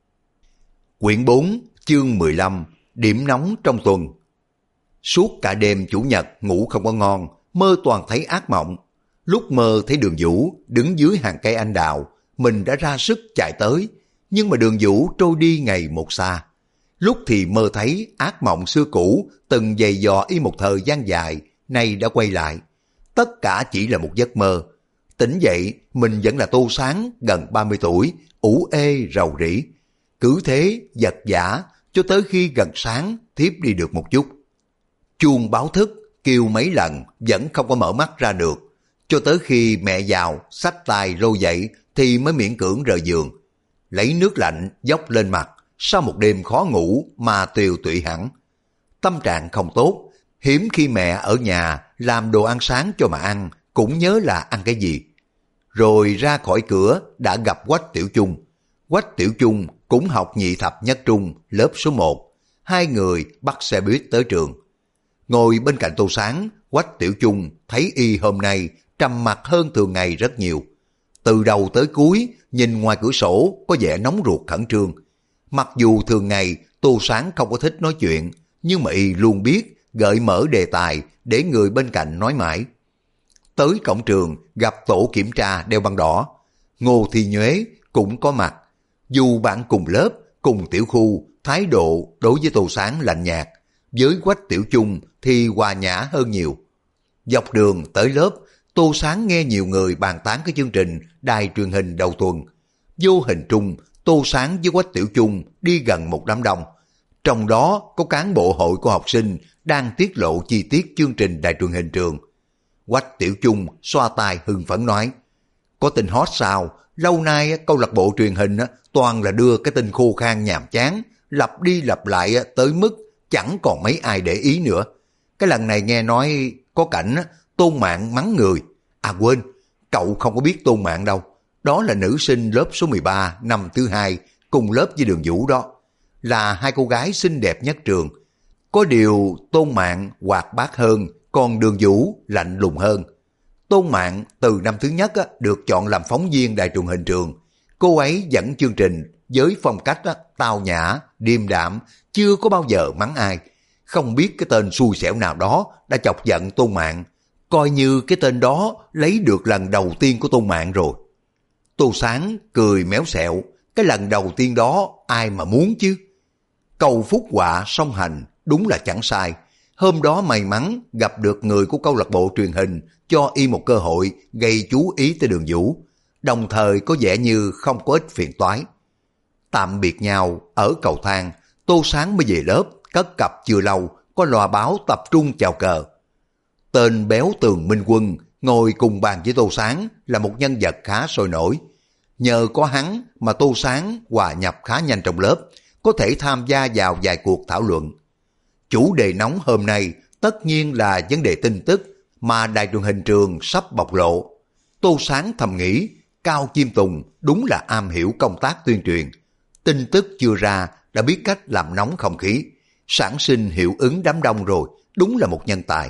Quyển 4, chương 15, điểm nóng trong tuần. Suốt cả đêm Chủ nhật ngủ không có ngon, mơ toàn thấy ác mộng. Lúc mơ thấy Đường Vũ đứng dưới hàng cây anh đào, mình đã ra sức chạy tới, nhưng mà Đường Vũ trôi đi ngày một xa. Lúc thì mơ thấy ác mộng xưa cũ từng giày dò y một thời gian dài, nay đã quay lại. Tất cả chỉ là một giấc mơ. Tỉnh dậy, mình vẫn là Tô Sáng gần 30 tuổi, ủ ê rầu rĩ. Cứ thế giật giả cho tới khi gần sáng thiếp đi được một chút. Chuông báo thức kêu mấy lần vẫn không có mở mắt ra được. Cho tới khi mẹ vào xách tay lôi dậy thì mới miễn cưỡng rời giường. Lấy nước lạnh dốc lên mặt, sau một đêm khó ngủ mà tiều tụy hẳn. Tâm trạng không tốt, hiếm khi mẹ ở nhà làm đồ ăn sáng cho mà ăn, cũng nhớ là ăn cái gì. Rồi ra khỏi cửa đã gặp Quách Tiểu Chung. Quách Tiểu Chung cũng học Nhị Thập Nhất Trung, lớp số 1. Hai người bắt xe buýt tới trường. Ngồi bên cạnh Tô Sáng, Quách Tiểu Chung thấy y hôm nay trầm mặc hơn thường ngày rất nhiều. Từ đầu tới cuối, nhìn ngoài cửa sổ có vẻ nóng ruột khẩn trương. Mặc dù thường ngày Tô Sáng không có thích nói chuyện, nhưng mà y luôn biết gợi mở đề tài để người bên cạnh nói mãi. Tới cổng trường gặp tổ kiểm tra đeo băng đỏ. Ngô Thi Nhuế cũng có mặt, Dù bạn cùng lớp, cùng tiểu khu, thái độ đối với Tô Sáng lạnh nhạt, với Quách Tiểu Chung thì hòa nhã hơn nhiều. Dọc đường tới lớp, Tô Sáng nghe nhiều người bàn tán cái chương trình đài truyền hình đầu tuần. Vô hình trung, Tô Sáng với Quách Tiểu Chung đi gần một đám đông. Trong đó có cán bộ hội của học sinh đang tiết lộ chi tiết chương trình đài truyền hình trường. Quách Tiểu Chung xoa tay hưng phấn nói, có tin hot sao? Lâu nay câu lạc bộ truyền hình toàn là đưa cái tin khô khan nhàm chán, lặp đi lặp lại tới mức chẳng còn mấy ai để ý nữa. Cái lần này nghe nói có cảnh Tôn Mạn mắng người. À quên, cậu không có biết Tôn Mạn đâu. Đó là nữ sinh lớp số 13 năm thứ hai, cùng lớp với Đường Vũ đó. Là hai cô gái xinh đẹp nhất trường. Có điều Tôn Mạn hoạt bát hơn, còn Đường Vũ lạnh lùng hơn. Tôn Mạn từ năm thứ nhất được chọn làm phóng viên đài truyền hình trường. Cô ấy dẫn chương trình với phong cách tao nhã, điềm đạm, chưa có bao giờ mắng ai. Không biết cái tên xui xẻo nào đó đã chọc giận Tôn Mạn. Coi như cái tên đó lấy được lần đầu tiên của Tôn Mạn rồi. Tô Sáng cười méo xẹo, cái lần đầu tiên đó ai mà muốn chứ. Cầu phúc họa song hành đúng là chẳng sai. Hôm đó may mắn gặp được người của câu lạc bộ truyền hình cho y một cơ hội gây chú ý tới Đường Vũ, đồng thời có vẻ như không có ít phiền toái. Tạm biệt nhau ở cầu thang, Tô Sáng mới về lớp, cất cặp chưa lâu, có loa báo tập trung chào cờ. Tên béo Tường Minh Quân ngồi cùng bàn với Tô Sáng là một nhân vật khá sôi nổi. Nhờ có hắn mà Tô Sáng hòa nhập khá nhanh trong lớp, có thể tham gia vào vài cuộc thảo luận. Chủ đề nóng hôm nay tất nhiên là vấn đề tin tức mà đài truyền hình trường sắp bộc lộ. Tô Sáng thầm nghĩ, Cao Chiêm Tùng đúng là am hiểu công tác tuyên truyền. Tin tức chưa ra đã biết cách làm nóng không khí, sản sinh hiệu ứng đám đông rồi, đúng là một nhân tài.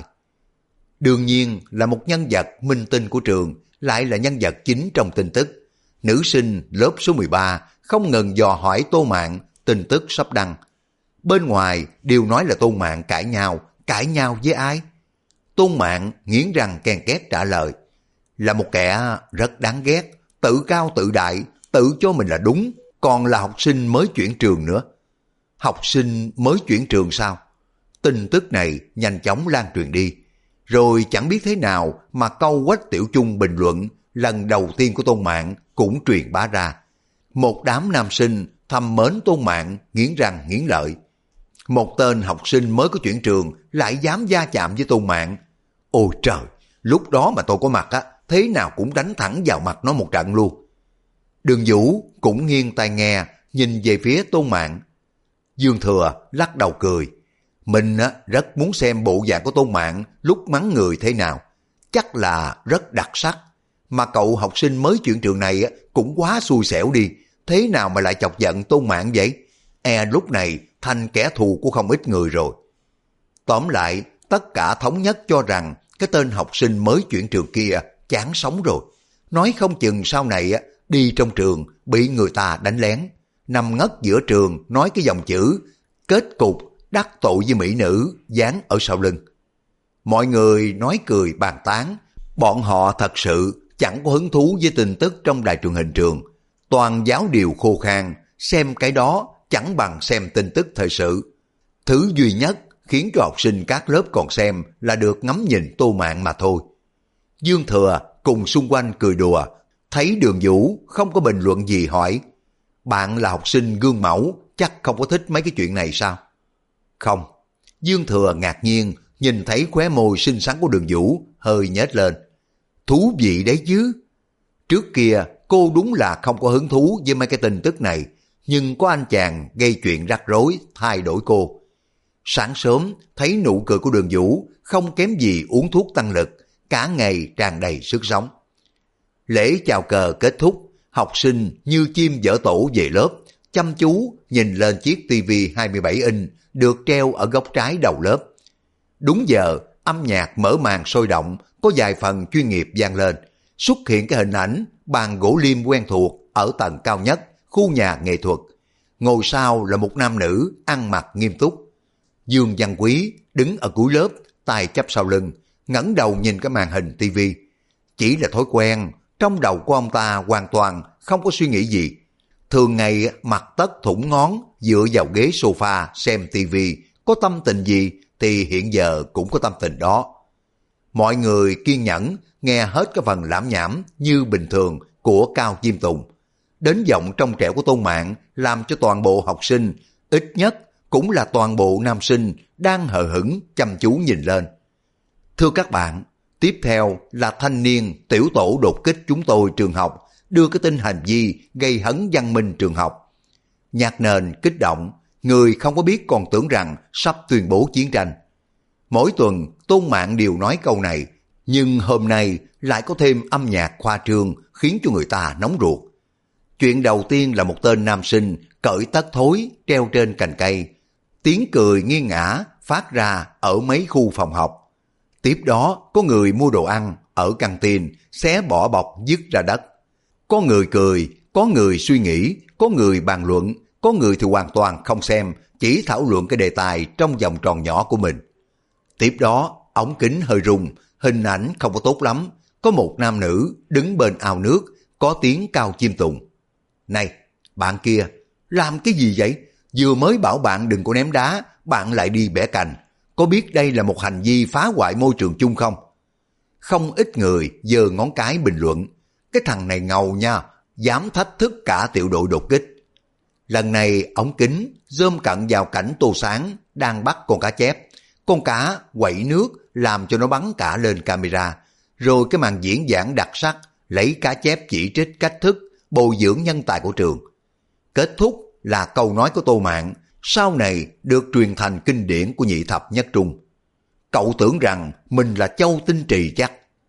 Đương nhiên là một nhân vật minh tinh của trường, lại là nhân vật chính trong tin tức. Nữ sinh lớp số 13 không ngừng dò hỏi Tô Mạn tin tức sắp đăng. Bên ngoài đều nói là Tôn Mạn cãi nhau với ai? Tôn Mạn nghiến răng ken két trả lời, là một kẻ rất đáng ghét, tự cao tự đại, tự cho mình là đúng, còn là học sinh mới chuyển trường nữa. Học sinh mới chuyển trường sao? Tin tức này nhanh chóng lan truyền đi. Rồi chẳng biết thế nào mà câu Quách Tiểu Chung bình luận lần đầu tiên của Tôn Mạn cũng truyền bá ra. Một đám nam sinh thầm mến Tôn Mạn nghiến răng nghiến lợi. Một tên học sinh mới có chuyển trường lại dám va chạm với Tôn Mạn. Ôi trời, lúc đó mà tôi có mặt thế nào cũng đánh thẳng vào mặt nó một trận luôn. Đường Vũ cũng nghiêng tai nghe, nhìn về phía Tôn Mạn. Dương Thừa lắc đầu cười. Mình rất muốn xem bộ dạng của Tôn Mạn lúc mắng người thế nào. Chắc là rất đặc sắc. Mà cậu học sinh mới chuyển trường này cũng quá xui xẻo đi. Thế nào mà lại chọc giận Tôn Mạn vậy? Lúc này thành kẻ thù của không ít người rồi. Tóm lại, tất cả thống nhất cho rằng cái tên học sinh mới chuyển trường kia chán sống rồi. Nói không chừng sau này đi trong trường bị người ta đánh lén. Nằm ngất giữa trường nói cái dòng chữ kết cục đắc tội với mỹ nữ dán ở sau lưng. Mọi người nói cười bàn tán. Bọn họ thật sự chẳng có hứng thú với tin tức trong đài truyền hình trường. Toàn giáo điều khô khan, xem cái đó chẳng bằng xem tin tức thời sự. Thứ duy nhất khiến cho học sinh các lớp còn xem là được ngắm nhìn Tô Mạn mà thôi. Dương Thừa cùng xung quanh cười đùa, thấy Đường Vũ không có bình luận gì hỏi, bạn là học sinh gương mẫu, chắc không có thích mấy cái chuyện này sao? Không. Dương Thừa ngạc nhiên nhìn thấy khóe môi xinh xắn của Đường Vũ hơi nhếch lên. Thú vị đấy chứ. Trước kia cô đúng là không có hứng thú với mấy cái tin tức này, nhưng có anh chàng gây chuyện rắc rối thay đổi cô. Sáng sớm thấy nụ cười của Đường Vũ không kém gì uống thuốc tăng lực, cả ngày tràn đầy sức sống. Lễ chào cờ kết thúc, học sinh như chim dở tổ về lớp, chăm chú nhìn lên chiếc tivi 27 inch được treo ở góc trái đầu lớp. Đúng giờ, âm nhạc mở màn sôi động, có vài phần chuyên nghiệp vang lên, xuất hiện cái hình ảnh bàn gỗ liêm quen thuộc ở tầng cao nhất, khu nhà nghệ thuật. Ngồi sau là một nam nữ ăn mặc nghiêm túc. Dương Văn Quý đứng ở cuối lớp, tay chắp sau lưng, ngẩng đầu nhìn cái màn hình tivi. Chỉ là thói quen, trong đầu của ông ta hoàn toàn không có suy nghĩ gì. Thường ngày mặt tất thủng ngón dựa vào ghế sofa xem tivi, có tâm tình gì thì hiện giờ cũng có tâm tình đó. Mọi người kiên nhẫn nghe hết cái phần lảm nhảm như bình thường của Cao Chiêm Tùng. Đến giọng trong trẻo của Tôn Mạn làm cho toàn bộ học sinh, ít nhất cũng là toàn bộ nam sinh đang hờ hững chăm chú nhìn lên. Thưa các bạn, tiếp theo là thanh niên tiểu tổ đột kích chúng tôi trường học đưa cái tin hành vi gây hấn văn minh trường học. Nhạc nền kích động, người không có biết còn tưởng rằng sắp tuyên bố chiến tranh. Mỗi tuần Tôn Mạn đều nói câu này, nhưng hôm nay lại có thêm âm nhạc khoa trương khiến cho người ta nóng ruột. Chuyện đầu tiên là một tên nam sinh cởi tất thối treo trên cành cây. Tiếng cười nghiêng ngã phát ra ở mấy khu phòng học. Tiếp đó có người mua đồ ăn ở căng tin xé bỏ bọc dứt ra đất. Có người cười, có người suy nghĩ, có người bàn luận, có người thì hoàn toàn không xem, chỉ thảo luận cái đề tài trong vòng tròn nhỏ của mình. Tiếp đó, ống kính hơi rung, hình ảnh không có tốt lắm. Có một nam nữ đứng bên ao nước, có tiếng Cao Chiêm Tùng. Này, bạn kia, làm cái gì vậy? Vừa mới bảo bạn đừng có ném đá, bạn lại đi bẻ cành. Có biết đây là một hành vi phá hoại môi trường chung không? Không ít người giơ ngón cái bình luận. Cái thằng này ngầu nha, dám thách thức cả tiểu đội đột kích. Lần này ống kính zoom cận vào cảnh Tô Sáng đang bắt con cá chép. Con cá quậy nước làm cho nó bắn cả lên camera. Rồi cái màn diễn giảng đặc sắc lấy cá chép chỉ trích cách thức bồi dưỡng nhân tài của trường. Kết thúc là câu nói của Tô Mạn, sau này được truyền thành kinh điển của nhị thập nhất trung. Cậu tưởng rằng mình là Châu Tinh Trì chắc.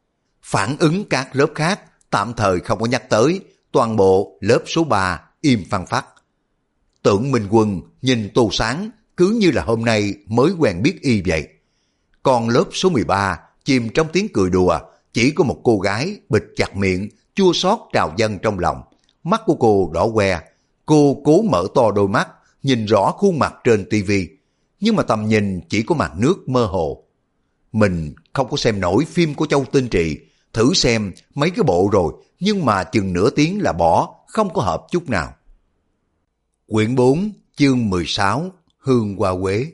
Phản ứng các lớp khác tạm thời không có nhắc tới, toàn bộ lớp số 3 im phăng phắc. Tưởng Minh Quân nhìn Tô Sáng cứ như là hôm nay mới quen biết y vậy. Còn lớp số 13 chìm trong tiếng cười đùa, chỉ có một cô gái bịt chặt miệng, chua xót trào dâng trong lòng. Mắt của cô đỏ que, cô cố mở to đôi mắt, nhìn rõ khuôn mặt trên tivi, nhưng mà tầm nhìn chỉ có mặt nước mơ hồ. Mình không có xem nổi phim của Châu Tinh Trì, thử xem mấy cái bộ rồi, nhưng mà chừng nửa tiếng là bỏ, không có hợp chút nào. Quyển 4, chương 16, Hương Hoa Quế.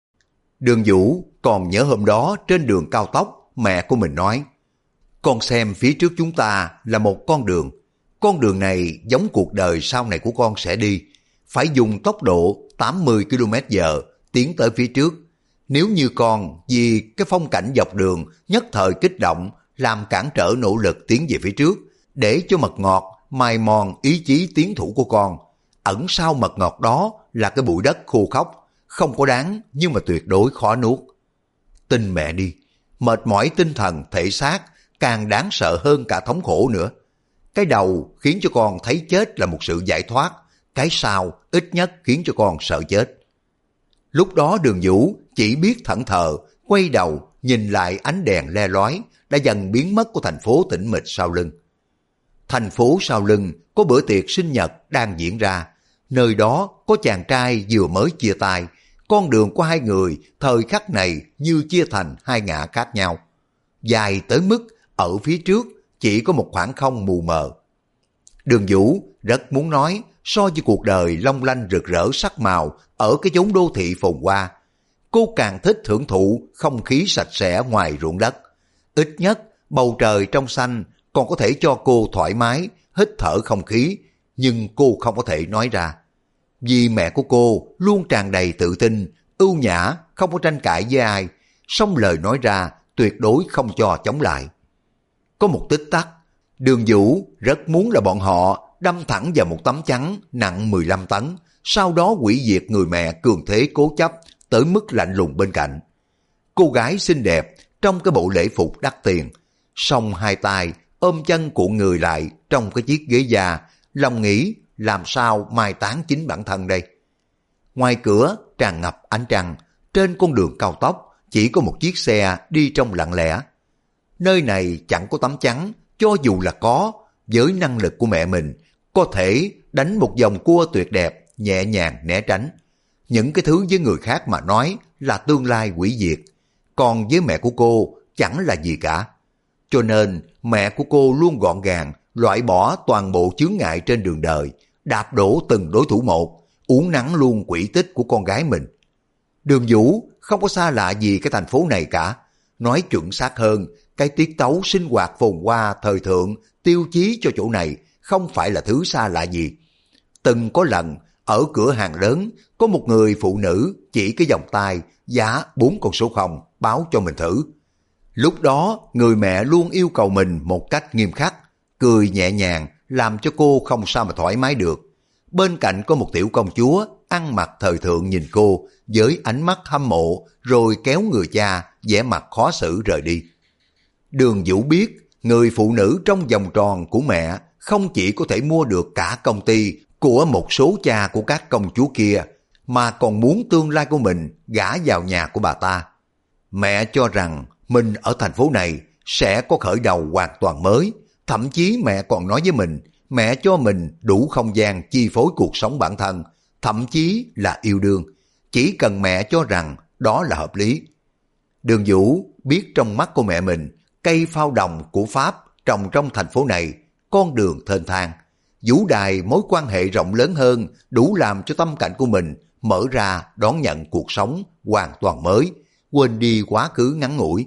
Đường Vũ còn nhớ hôm đó trên đường cao tốc, mẹ của mình nói, con xem phía trước chúng ta là một con đường này giống cuộc đời sau này của con sẽ đi, phải dùng tốc độ 80 km/h tiến tới phía trước. Nếu như con vì cái phong cảnh dọc đường nhất thời kích động làm cản trở nỗ lực tiến về phía trước, để cho mật ngọt mài mòn ý chí tiến thủ của con, ẩn sau mật ngọt đó là cái bụi đất khô khốc, không có đáng nhưng mà tuyệt đối khó nuốt. Tin mẹ đi, mệt mỏi tinh thần thể xác càng đáng sợ hơn cả thống khổ nữa. Cái đầu khiến cho con thấy chết là một sự giải thoát, cái sau ít nhất khiến cho con sợ chết. Lúc đó Đường Vũ chỉ biết thẫn thờ, quay đầu nhìn lại ánh đèn le lói đã dần biến mất của thành phố tĩnh mịch sau lưng. Thành phố sau lưng có bữa tiệc sinh nhật đang diễn ra, nơi đó có chàng trai vừa mới chia tay, con đường của hai người thời khắc này như chia thành hai ngã khác nhau. Dài tới mức ở phía trước chỉ có một khoảng không mù mờ. Đường Vũ rất muốn nói so với cuộc đời long lanh rực rỡ sắc màu ở cái chốn đô thị phồn hoa, cô càng thích hưởng thụ không khí sạch sẽ ngoài ruộng đất. Ít nhất bầu trời trong xanh còn có thể cho cô thoải mái hít thở không khí, nhưng cô không có thể nói ra. Vì mẹ của cô luôn tràn đầy tự tin, ưu nhã, không có tranh cãi với ai, song lời nói ra tuyệt đối không cho chống lại. Có một tích tắc, Đường Vũ rất muốn là bọn họ đâm thẳng vào một tấm chắn nặng 15 tấn, sau đó hủy diệt người mẹ cường thế cố chấp tới mức lạnh lùng bên cạnh. Cô gái xinh đẹp trong cái bộ lễ phục đắt tiền, song hai tay ôm chân cuộn người lại trong cái chiếc ghế da, lòng nghĩ làm sao mai táng chính bản thân đây. Ngoài cửa tràn ngập ánh trăng, trên con đường cao tốc chỉ có một chiếc xe đi trong lặng lẽ. Nơi này chẳng có tấm chắn, cho dù là có, với năng lực của mẹ mình, có thể đánh một vòng cua tuyệt đẹp, nhẹ nhàng né tránh. Những cái thứ với người khác mà nói là tương lai hủy diệt, còn với mẹ của cô chẳng là gì cả. Cho nên mẹ của cô luôn gọn gàng loại bỏ toàn bộ chướng ngại trên đường đời, đạp đổ từng đối thủ một, uốn nắn luôn quỹ tích của con gái mình. Đường Vũ không có xa lạ gì cái thành phố này cả. Nói chuẩn xác hơn, cái tiết tấu sinh hoạt phồn hoa thời thượng tiêu chí cho chỗ này không phải là thứ xa lạ gì. Từng có lần, ở cửa hàng lớn, có một người phụ nữ chỉ cái vòng tay giá 4 con số 0 báo cho mình thử. Lúc đó, người mẹ luôn yêu cầu mình một cách nghiêm khắc, cười nhẹ nhàng làm cho cô không sao mà thoải mái được. Bên cạnh có một tiểu công chúa ăn mặc thời thượng nhìn cô với ánh mắt hâm mộ rồi kéo người cha vẻ mặt khó xử rời đi. Đường Vũ biết người phụ nữ trong vòng tròn của mẹ không chỉ có thể mua được cả công ty của một số cha của các công chúa kia, mà còn muốn tương lai của mình gả vào nhà của bà ta. Mẹ cho rằng mình ở thành phố này sẽ có khởi đầu hoàn toàn mới, thậm chí mẹ còn nói với mình, mẹ cho mình đủ không gian chi phối cuộc sống bản thân, thậm chí là yêu đương, chỉ cần mẹ cho rằng đó là hợp lý. Đường Vũ biết trong mắt của mẹ mình, cây phao đồng của Pháp trồng trong thành phố này, con đường thênh thang, vũ đài mối quan hệ rộng lớn hơn đủ làm cho tâm cảnh của mình mở ra đón nhận cuộc sống hoàn toàn mới, quên đi quá khứ ngắn ngủi.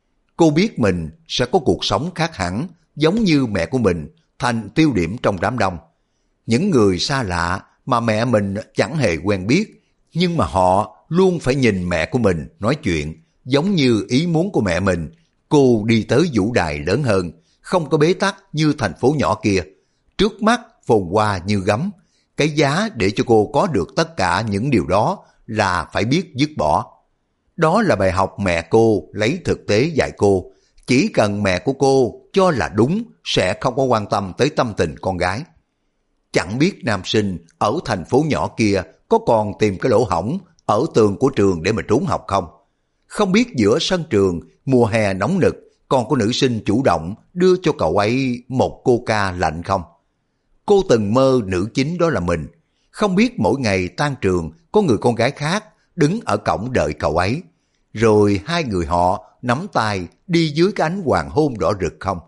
Cô biết mình sẽ có cuộc sống khác hẳn, giống như mẹ của mình, thành tiêu điểm trong đám đông. Những người xa lạ mà mẹ mình chẳng hề quen biết, nhưng mà họ luôn phải nhìn mẹ của mình nói chuyện, giống như ý muốn của mẹ mình. Cô đi tới vũ đài lớn hơn, không có bế tắc như thành phố nhỏ kia. Trước mắt phồn hoa như gấm. Cái giá để cho cô có được tất cả những điều đó là phải biết dứt bỏ. Đó là bài học mẹ cô lấy thực tế dạy cô. Chỉ cần mẹ của cô cho là đúng sẽ không có quan tâm tới tâm tình con gái. Chẳng biết nam sinh ở thành phố nhỏ kia có còn tìm cái lỗ hổng ở tường của trường để mà trốn học không? Không biết giữa sân trường mùa hè nóng nực còn có nữ sinh chủ động đưa cho cậu ấy một coca lạnh không? Cô từng mơ nữ chính đó là mình. Không biết mỗi ngày tan trường có người con gái khác đứng ở cổng đợi cậu ấy. Rồi hai người họ nắm tay đi dưới cái ánh hoàng hôn đỏ rực không?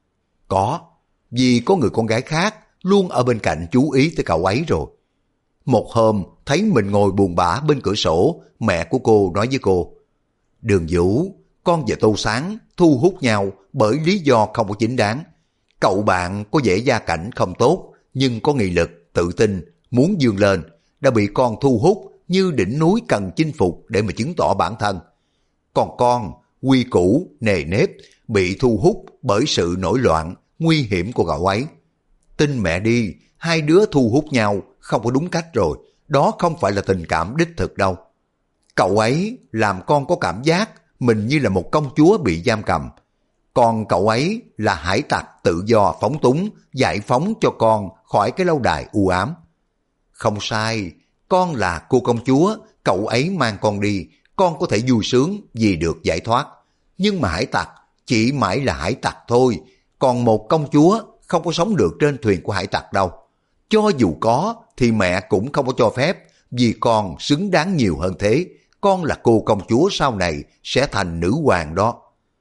Có, vì có người con gái khác luôn ở bên cạnh chú ý tới cậu ấy rồi. Một hôm thấy mình ngồi buồn bã bên cửa sổ, mẹ của cô nói với cô, Đường Vũ, con và Tô Sáng thu hút nhau bởi lý do không có chính đáng. Cậu bạn có vẻ gia cảnh không tốt, nhưng có nghị lực, tự tin, muốn vươn lên, đã bị con thu hút như đỉnh núi cần chinh phục để mà chứng tỏ bản thân. Còn con, quy củ, nề nếp, bị thu hút bởi sự nổi loạn, nguy hiểm của cậu ấy. Tin mẹ đi, hai đứa thu hút nhau không có đúng cách rồi, đó không phải là tình cảm đích thực đâu. Cậu ấy làm con có cảm giác mình như là một công chúa bị giam cầm. Còn cậu ấy là hải tặc tự do phóng túng, giải phóng cho con khỏi cái lâu đài u ám. Không sai, con là cô công chúa, cậu ấy mang con đi, con có thể vui sướng vì được giải thoát. Nhưng mà hải tặc chỉ mãi là hải tặc thôi, còn một công chúa không có sống được trên thuyền của hải tặc đâu. Cho dù có thì mẹ cũng không có cho phép, vì con xứng đáng nhiều hơn thế. Con là cô công chúa sau này sẽ thành nữ hoàng đó.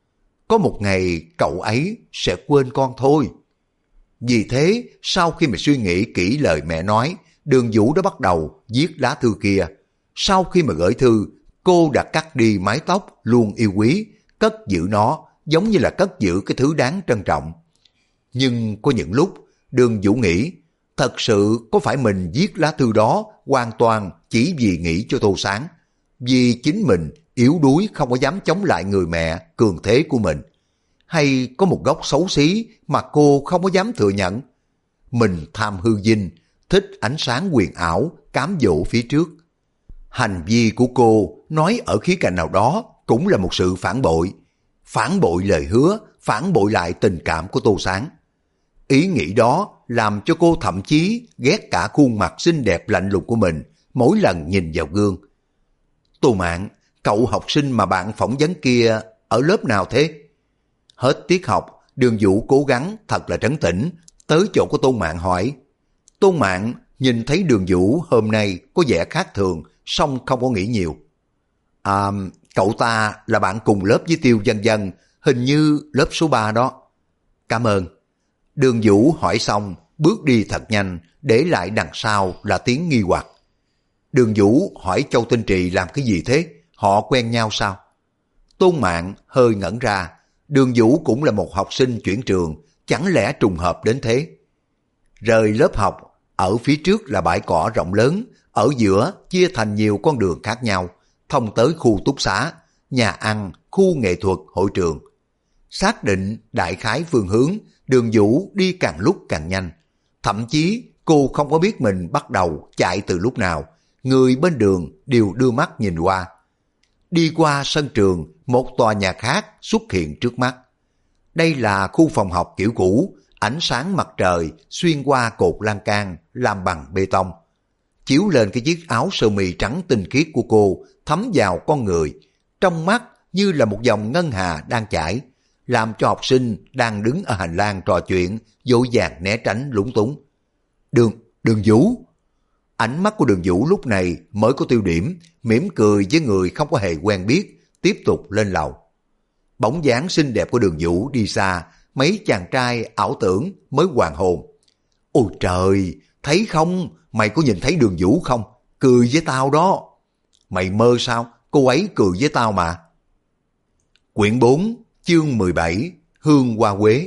Có một ngày cậu ấy sẽ quên con thôi. Vì thế, sau khi mà suy nghĩ kỹ lời mẹ nói, Đường Vũ đã bắt đầu viết lá thư kia. Sau khi mà gửi thư, cô đã cắt đi mái tóc luôn yêu quý, cất giữ nó giống như là cất giữ cái thứ đáng trân trọng. Nhưng có những lúc Đường Vũ nghĩ, thật sự có phải mình viết lá thư đó hoàn toàn chỉ vì nghĩ cho Tô Sáng, vì chính mình yếu đuối không có dám chống lại người mẹ cường thế của mình, hay có một góc xấu xí mà cô không có dám thừa nhận? Mình tham hư vinh, thích ánh sáng huyền ảo cám dỗ phía trước. Hành vi của cô nói ở khía cạnh nào đó cũng là một sự phản bội lời hứa, phản bội lại tình cảm của Tô Sáng. Ý nghĩ đó làm cho cô thậm chí ghét cả khuôn mặt xinh đẹp lạnh lùng của mình mỗi lần nhìn vào gương. Tô Mạn, cậu học sinh mà bạn phỏng vấn kia ở lớp nào thế? Hết tiết học, Đường Vũ cố gắng thật là trấn tĩnh, tới chỗ của Tô Mạn hỏi. Tô Mạn nhìn thấy Đường Vũ hôm nay có vẻ khác thường, song không có nghĩ nhiều. À, cậu ta là bạn cùng lớp với Tiêu Dân Dân, hình như lớp số 3 đó. Cảm ơn. Đường Vũ hỏi xong, bước đi thật nhanh, để lại đằng sau là tiếng nghi hoặc. Đường Vũ hỏi Châu Tinh Trì làm cái gì thế? Họ quen nhau sao? Tôn Mạn hơi ngẩn ra, Đường Vũ cũng là một học sinh chuyển trường, chẳng lẽ trùng hợp đến thế? Rời lớp học, ở phía trước là bãi cỏ rộng lớn, ở giữa chia thành nhiều con đường khác nhau, thông tới khu túc xá, nhà ăn, khu nghệ thuật, hội trường. Xác định đại khái phương hướng, Đường Vũ đi càng lúc càng nhanh. Thậm chí cô không có biết mình bắt đầu chạy từ lúc nào, người bên đường đều đưa mắt nhìn qua. Đi qua sân trường, một tòa nhà khác xuất hiện trước mắt. Đây là khu phòng học kiểu cũ, ánh sáng mặt trời xuyên qua cột lan can làm bằng bê tông, chiếu lên cái chiếc áo sơ mi trắng tinh khiết của cô, thấm vào con người, trong mắt như là một dòng ngân hà đang chảy, làm cho học sinh đang đứng ở hành lang trò chuyện vội vàng né tránh lúng túng. Đường Vũ. Ánh mắt của Đường Vũ lúc này mới có tiêu điểm, mỉm cười với người không có hề quen biết, tiếp tục lên lầu. Bóng dáng xinh đẹp của Đường Vũ đi xa, mấy chàng trai ảo tưởng mới hoàn hồn. Ôi trời, thấy không, mày có nhìn thấy Đường Vũ không? Cười với tao đó. Mày mơ sao, cô ấy cười với tao mà. Quyển 4, chương 17, Hương Hoa Quế.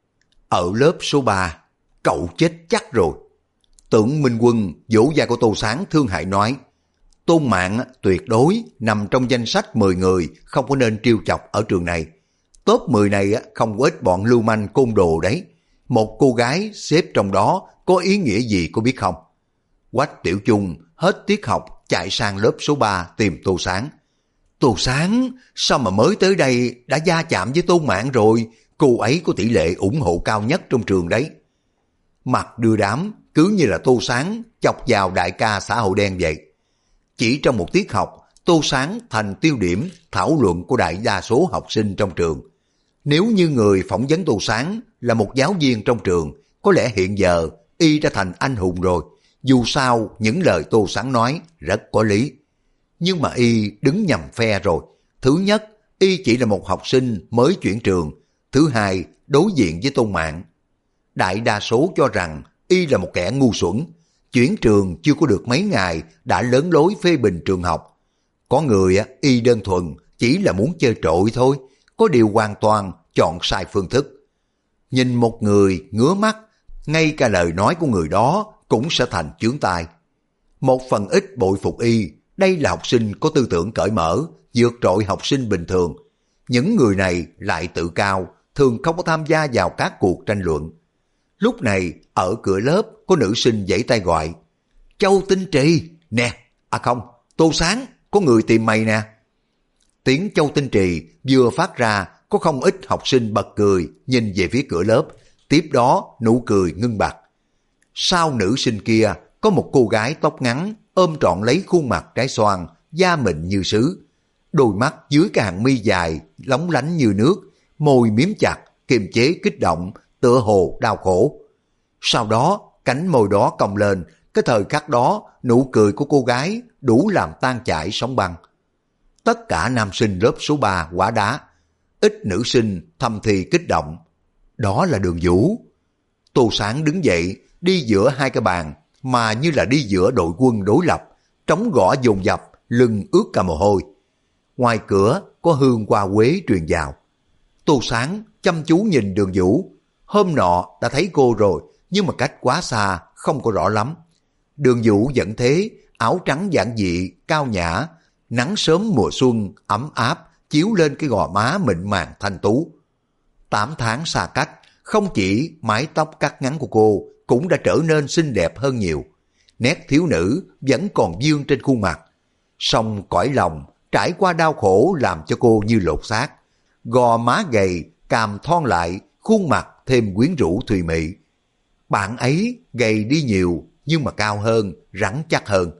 Ở lớp số 3, cậu chết chắc rồi. Tưởng Minh Quân vỗ vai của Tô Sáng thương hại nói, Tôn Mạn tuyệt đối nằm trong danh sách 10 người không có nên trêu chọc ở trường này. Top 10 này không có ít bọn lưu manh côn đồ đấy. Một cô gái xếp trong đó có ý nghĩa gì cô biết không? Quách Tiểu Chung hết tiết học chạy sang lớp số 3 tìm Tô Sáng. Tô Sáng, sao mà mới tới đây đã va chạm với Tôn Mạn rồi? Cô ấy có tỷ lệ ủng hộ cao nhất trong trường đấy. Mặt đưa đám, cứ như là Tô Sáng chọc vào đại ca xã hội đen vậy. Chỉ trong một tiết học, Tô Sáng thành tiêu điểm thảo luận của đại đa số học sinh trong trường. Nếu như người phỏng vấn Tô Sáng là một giáo viên trong trường, có lẽ hiện giờ y đã thành anh hùng rồi. Dù sao, những lời Tô Sáng nói rất có lý. Nhưng mà y đứng nhầm phe rồi. Thứ nhất, y chỉ là một học sinh mới chuyển trường. Thứ hai, đối diện với Tôn Mạn. Đại đa số cho rằng y là một kẻ ngu xuẩn. Chuyển trường chưa có được mấy ngày đã lớn lối phê bình trường học. Có người y đơn thuần chỉ là muốn chơi trội thôi, có điều hoàn toàn chọn sai phương thức. Nhìn một người ngứa mắt, ngay cả lời nói của người đó cũng sẽ thành chướng tai. Một phần ít bội phục y, đây là học sinh có tư tưởng cởi mở, vượt trội học sinh bình thường. Những người này lại tự cao, thường không có tham gia vào các cuộc tranh luận. Lúc này, ở cửa lớp có nữ sinh giãy tay gọi, Châu Tinh Trì, nè, không, Tô Sáng, có người tìm mày nè. Tiếng Châu Tinh Trì vừa phát ra, có không ít học sinh bật cười nhìn về phía cửa lớp, tiếp đó nụ cười ngưng bặt. Sau nữ sinh kia có một cô gái tóc ngắn ôm trọn lấy khuôn mặt trái xoan, da mịn như sứ. Đôi mắt dưới cái hàng mi dài, lóng lánh như nước, môi miếm chặt, kiềm chế kích động, tựa hồ đau khổ. Sau đó, cánh môi đó cong lên, cái thời khắc đó, nụ cười của cô gái đủ làm tan chảy sóng băng. Tất cả nam sinh lớp số 3 quả đá, ít nữ sinh thầm thì kích động. Đó là Đường Vũ. Tô Sáng đứng dậy, đi giữa hai cái bàn, mà như là đi giữa đội quân đối lập, trống gõ dồn dập, lưng ướt cả mồ hôi. Ngoài cửa có hương hoa quế truyền vào. Tô Sáng chăm chú nhìn Đường Vũ. Hôm nọ đã thấy cô rồi, nhưng mà cách quá xa, không có rõ lắm. Đường Vũ vẫn thế, áo trắng giản dị, cao nhã, nắng sớm mùa xuân, ấm áp, chiếu lên cái gò má mịn màng thanh tú. 8 tháng xa cách, không chỉ mái tóc cắt ngắn của cô cũng đã trở nên xinh đẹp hơn nhiều. Nét thiếu nữ vẫn còn vương trên khuôn mặt. Song cõi lòng trải qua đau khổ làm cho cô như lột xác. Gò má gầy, cằm thon lại, khuôn mặt thêm quyến rũ thùy mị. Bạn ấy gầy đi nhiều nhưng mà cao hơn, rắn chắc hơn.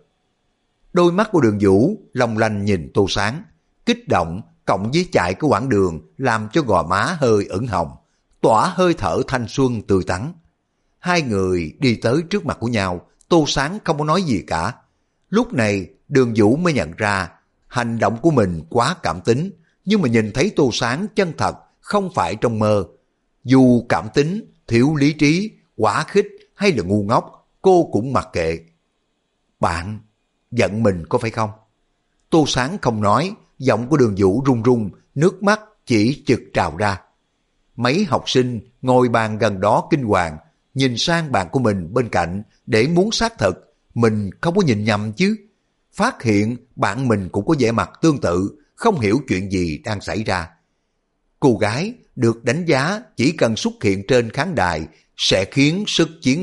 Đôi mắt của Đường Vũ long lanh nhìn Tô Sáng, kích động cộng với chạy cái quãng đường làm cho gò má hơi ửng hồng, tỏa hơi thở thanh xuân tươi tắn. Hai người đi tới trước mặt của nhau, Tô Sáng không có nói gì cả. Lúc này Đường Vũ mới nhận ra hành động của mình quá cảm tính, nhưng mà nhìn thấy Tô Sáng chân thật, không phải trong mơ. Dù cảm tính, thiếu lý trí, quả khích hay là ngu ngốc, cô cũng mặc kệ. Bạn giận mình có phải không? Tô Sáng không nói, giọng của Đường Vũ run run, nước mắt chỉ chực trào ra. Mấy học sinh ngồi bàn gần đó kinh hoàng, nhìn sang bạn của mình bên cạnh để muốn xác thực mình không có nhìn nhầm chứ. Phát hiện bạn mình cũng có vẻ mặt tương tự, không hiểu chuyện gì đang xảy ra. Cô gái được đánh giá chỉ cần xuất hiện trên khán đài sẽ khiến sức chiến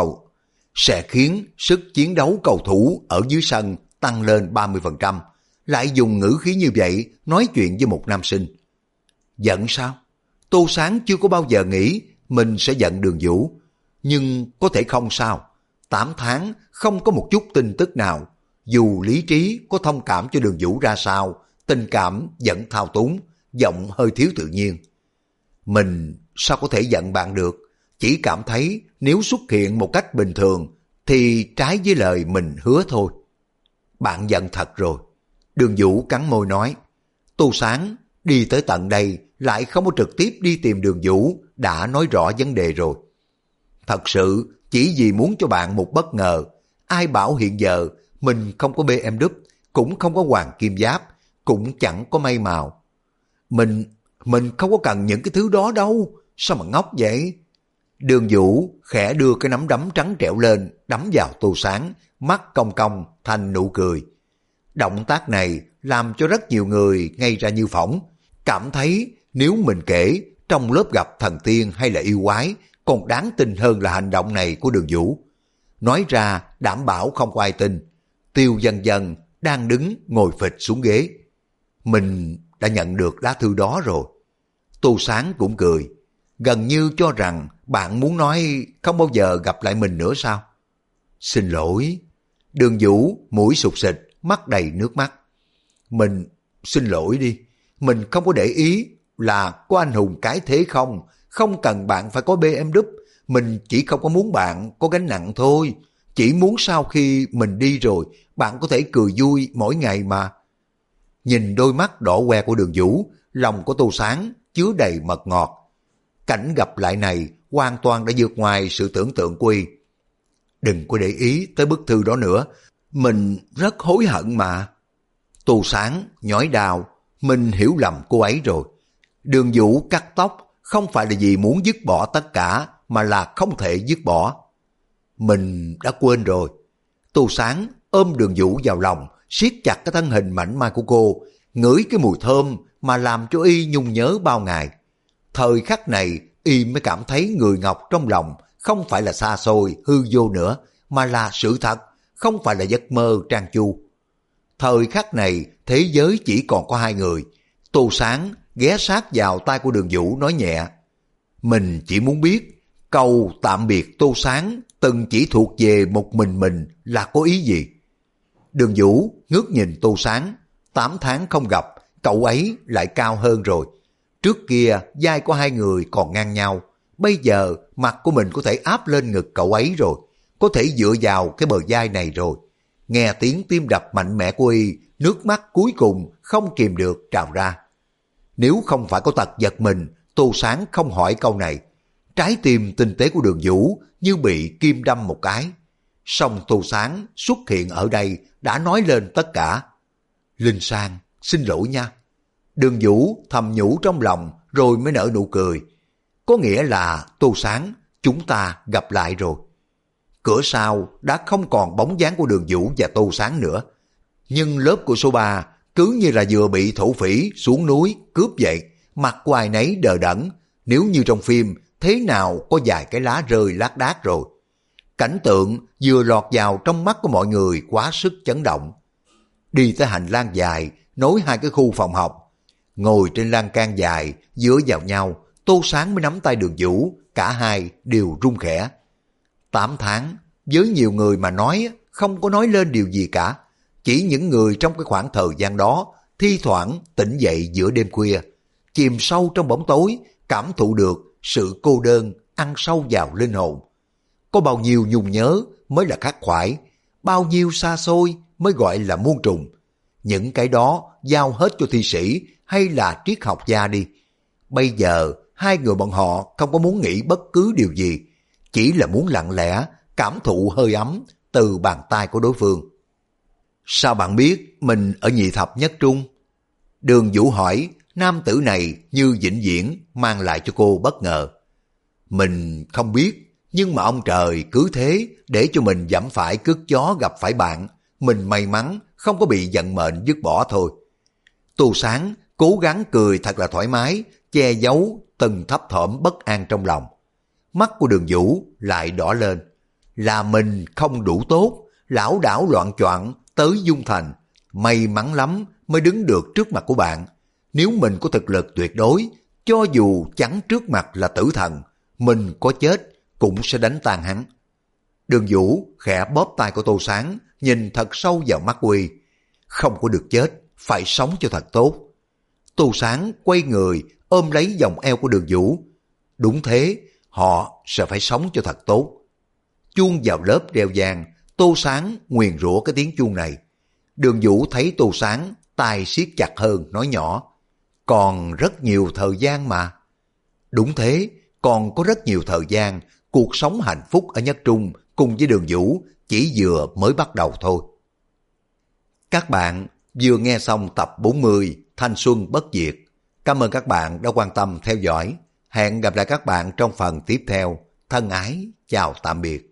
đấu cầu thủ ở dưới sân tăng lên 30%, lại dùng ngữ khí như vậy nói chuyện với một nam sinh. Giận sao? Tô Sáng chưa có bao giờ nghĩ mình sẽ giận Đường Vũ, nhưng có thể không sao. 8 tháng không có một chút tin tức nào, dù lý trí có thông cảm cho Đường Vũ ra sao, tình cảm vẫn thao túng, giọng hơi thiếu tự nhiên. Mình sao có thể giận bạn được, chỉ cảm thấy nếu xuất hiện một cách bình thường thì trái với lời mình hứa thôi. Bạn giận thật rồi. Đường Vũ cắn môi nói. Tô Sáng đi tới tận đây lại không có trực tiếp đi tìm Đường Vũ, đã nói rõ vấn đề rồi. Thật sự chỉ vì muốn cho bạn một bất ngờ. Ai bảo hiện giờ mình không có BMW, cũng không có hoàng kim giáp, cũng chẳng có mây màu. Mình không có cần những cái thứ đó đâu, sao mà ngốc vậy? Đường Vũ khẽ đưa cái nắm đấm trắng trẻo lên, đấm vào Tô Sáng, mắt cong cong thành nụ cười. Động tác này làm cho rất nhiều người ngây ra như phỏng, cảm thấy nếu mình kể trong lớp gặp thần tiên hay là yêu quái, còn đáng tin hơn là hành động này của Đường Vũ. Nói ra đảm bảo không có ai tin. Tiêu Dần Dần đang đứng ngồi phịch xuống ghế. Mình đã nhận được lá thư đó rồi. Tô Sáng cũng cười, gần như cho rằng bạn muốn nói không bao giờ gặp lại mình nữa sao? Xin lỗi. Đường Vũ mũi sụt sịt, mắt đầy nước mắt. Mình xin lỗi đi, mình không có để ý là có anh hùng cái thế không, không cần bạn phải có BMW, mình chỉ không có muốn bạn có gánh nặng thôi, chỉ muốn sau khi mình đi rồi, bạn có thể cười vui mỗi ngày mà. Nhìn đôi mắt đỏ que của Đường Vũ, lòng của Tô Sáng chứa đầy mật ngọt. Cảnh gặp lại này hoàn toàn đã vượt ngoài sự tưởng tượng của y. Đừng có để ý tới bức thư đó nữa, mình rất hối hận mà. Tô Sáng nhói đau, mình hiểu lầm cô ấy rồi. Đường Vũ cắt tóc không phải là vì muốn dứt bỏ tất cả, mà là không thể dứt bỏ. Mình đã quên rồi. Tô Sáng ôm Đường Vũ vào lòng, siết chặt cái thân hình mảnh mai của cô, ngửi cái mùi thơm mà làm cho y nhung nhớ bao ngày. Thời khắc này y mới cảm thấy người Ngọc trong lòng không phải là xa xôi hư vô nữa, mà là sự thật, không phải là giấc mơ trang chu. Thời khắc này thế giới chỉ còn có hai người. Tô Sáng ghé sát vào tai của Đường Vũ nói nhẹ. Mình chỉ muốn biết câu tạm biệt Tô Sáng từng chỉ thuộc về một mình là có ý gì? Đường Vũ ngước nhìn Tô Sáng. 8 tháng không gặp, cậu ấy lại cao hơn rồi. Trước kia vai của hai người còn ngang nhau, bây giờ mặt của mình có thể áp lên ngực cậu ấy rồi, có thể dựa vào cái bờ vai này rồi. Nghe tiếng tim đập mạnh mẽ của y, nước mắt cuối cùng không kìm được trào ra. Nếu không phải có tật giật mình, Tô Sáng không hỏi câu này. Trái tim tinh tế của Đường Vũ như bị kim đâm một cái. Song Tô Sáng xuất hiện ở đây đã nói lên tất cả. Linh Sang, xin lỗi nha. Đường Vũ thầm nhủ trong lòng rồi mới nở nụ cười. Có nghĩa là Tô Sáng, chúng ta gặp lại rồi. Cửa sau đã không còn bóng dáng của Đường Vũ và Tô Sáng nữa. Nhưng lớp của số 3 cứ như là vừa bị thổ phỉ xuống núi cướp vậy. Mặt của ai nấy đờ đẫn. Nếu như trong phim, thế nào có vài cái lá rơi lác đác rồi. Cảnh tượng vừa lọt vào trong mắt của mọi người quá sức chấn động. Đi tới hành lang dài, nối hai cái khu phòng học. Ngồi trên lan can dài, dựa vào nhau, Tô Sáng mới nắm tay Đường Vũ, cả hai đều run khẽ. 8 tháng, với nhiều người mà nói không có nói lên điều gì cả. Chỉ những người trong cái khoảng thời gian đó, thi thoảng tỉnh dậy giữa đêm khuya, chìm sâu trong bóng tối, cảm thụ được sự cô đơn ăn sâu vào linh hồn. Có bao nhiêu nhung nhớ mới là khắc khoải, bao nhiêu xa xôi mới gọi là muôn trùng. Những cái đó giao hết cho thi sĩ hay là triết học gia đi. Bây giờ hai người bọn họ không có muốn nghĩ bất cứ điều gì, chỉ là muốn lặng lẽ cảm thụ hơi ấm từ bàn tay của đối phương. Sao bạn biết mình ở nhị thập nhất trung? Đường Vũ hỏi, nam tử này như vĩnh viễn mang lại cho cô bất ngờ. Mình không biết, nhưng mà ông trời cứ thế để cho mình dẫm phải cước chó gặp phải bạn. Mình may mắn không có bị vận mệnh dứt bỏ thôi. Tô Sáng cố gắng cười thật là thoải mái, che giấu từng thấp thỏm bất an trong lòng. Mắt của Đường Vũ lại đỏ lên. Là mình không đủ tốt, lảo đảo loạn choạng tới Dung Thành. May mắn lắm mới đứng được trước mặt của bạn. Nếu mình có thực lực tuyệt đối, cho dù chắn trước mặt là tử thần, mình có chết cũng sẽ đánh tan hắn. Đường Vũ khẽ bóp tay của Tô Sáng, nhìn thật sâu vào mắt Huy. Không có được chết, phải sống cho thật tốt. Tô Sáng quay người ôm lấy vòng eo của Đường Vũ. Đúng thế, họ sẽ phải sống cho thật tốt. Chuông vào lớp reo vang, Tô Sáng nguyền rủa cái tiếng chuông này. Đường Vũ thấy Tô Sáng tay siết chặt hơn, nói nhỏ, còn rất nhiều thời gian mà. Đúng thế, còn có rất nhiều thời gian, cuộc sống hạnh phúc ở Nhất Trung cùng với Đường Vũ chỉ vừa mới bắt đầu thôi. Các bạn vừa nghe xong tập 40 Thanh Xuân Bất Diệt. Cảm ơn các bạn đã quan tâm theo dõi. Hẹn gặp lại các bạn trong phần tiếp theo. Thân ái, chào tạm biệt.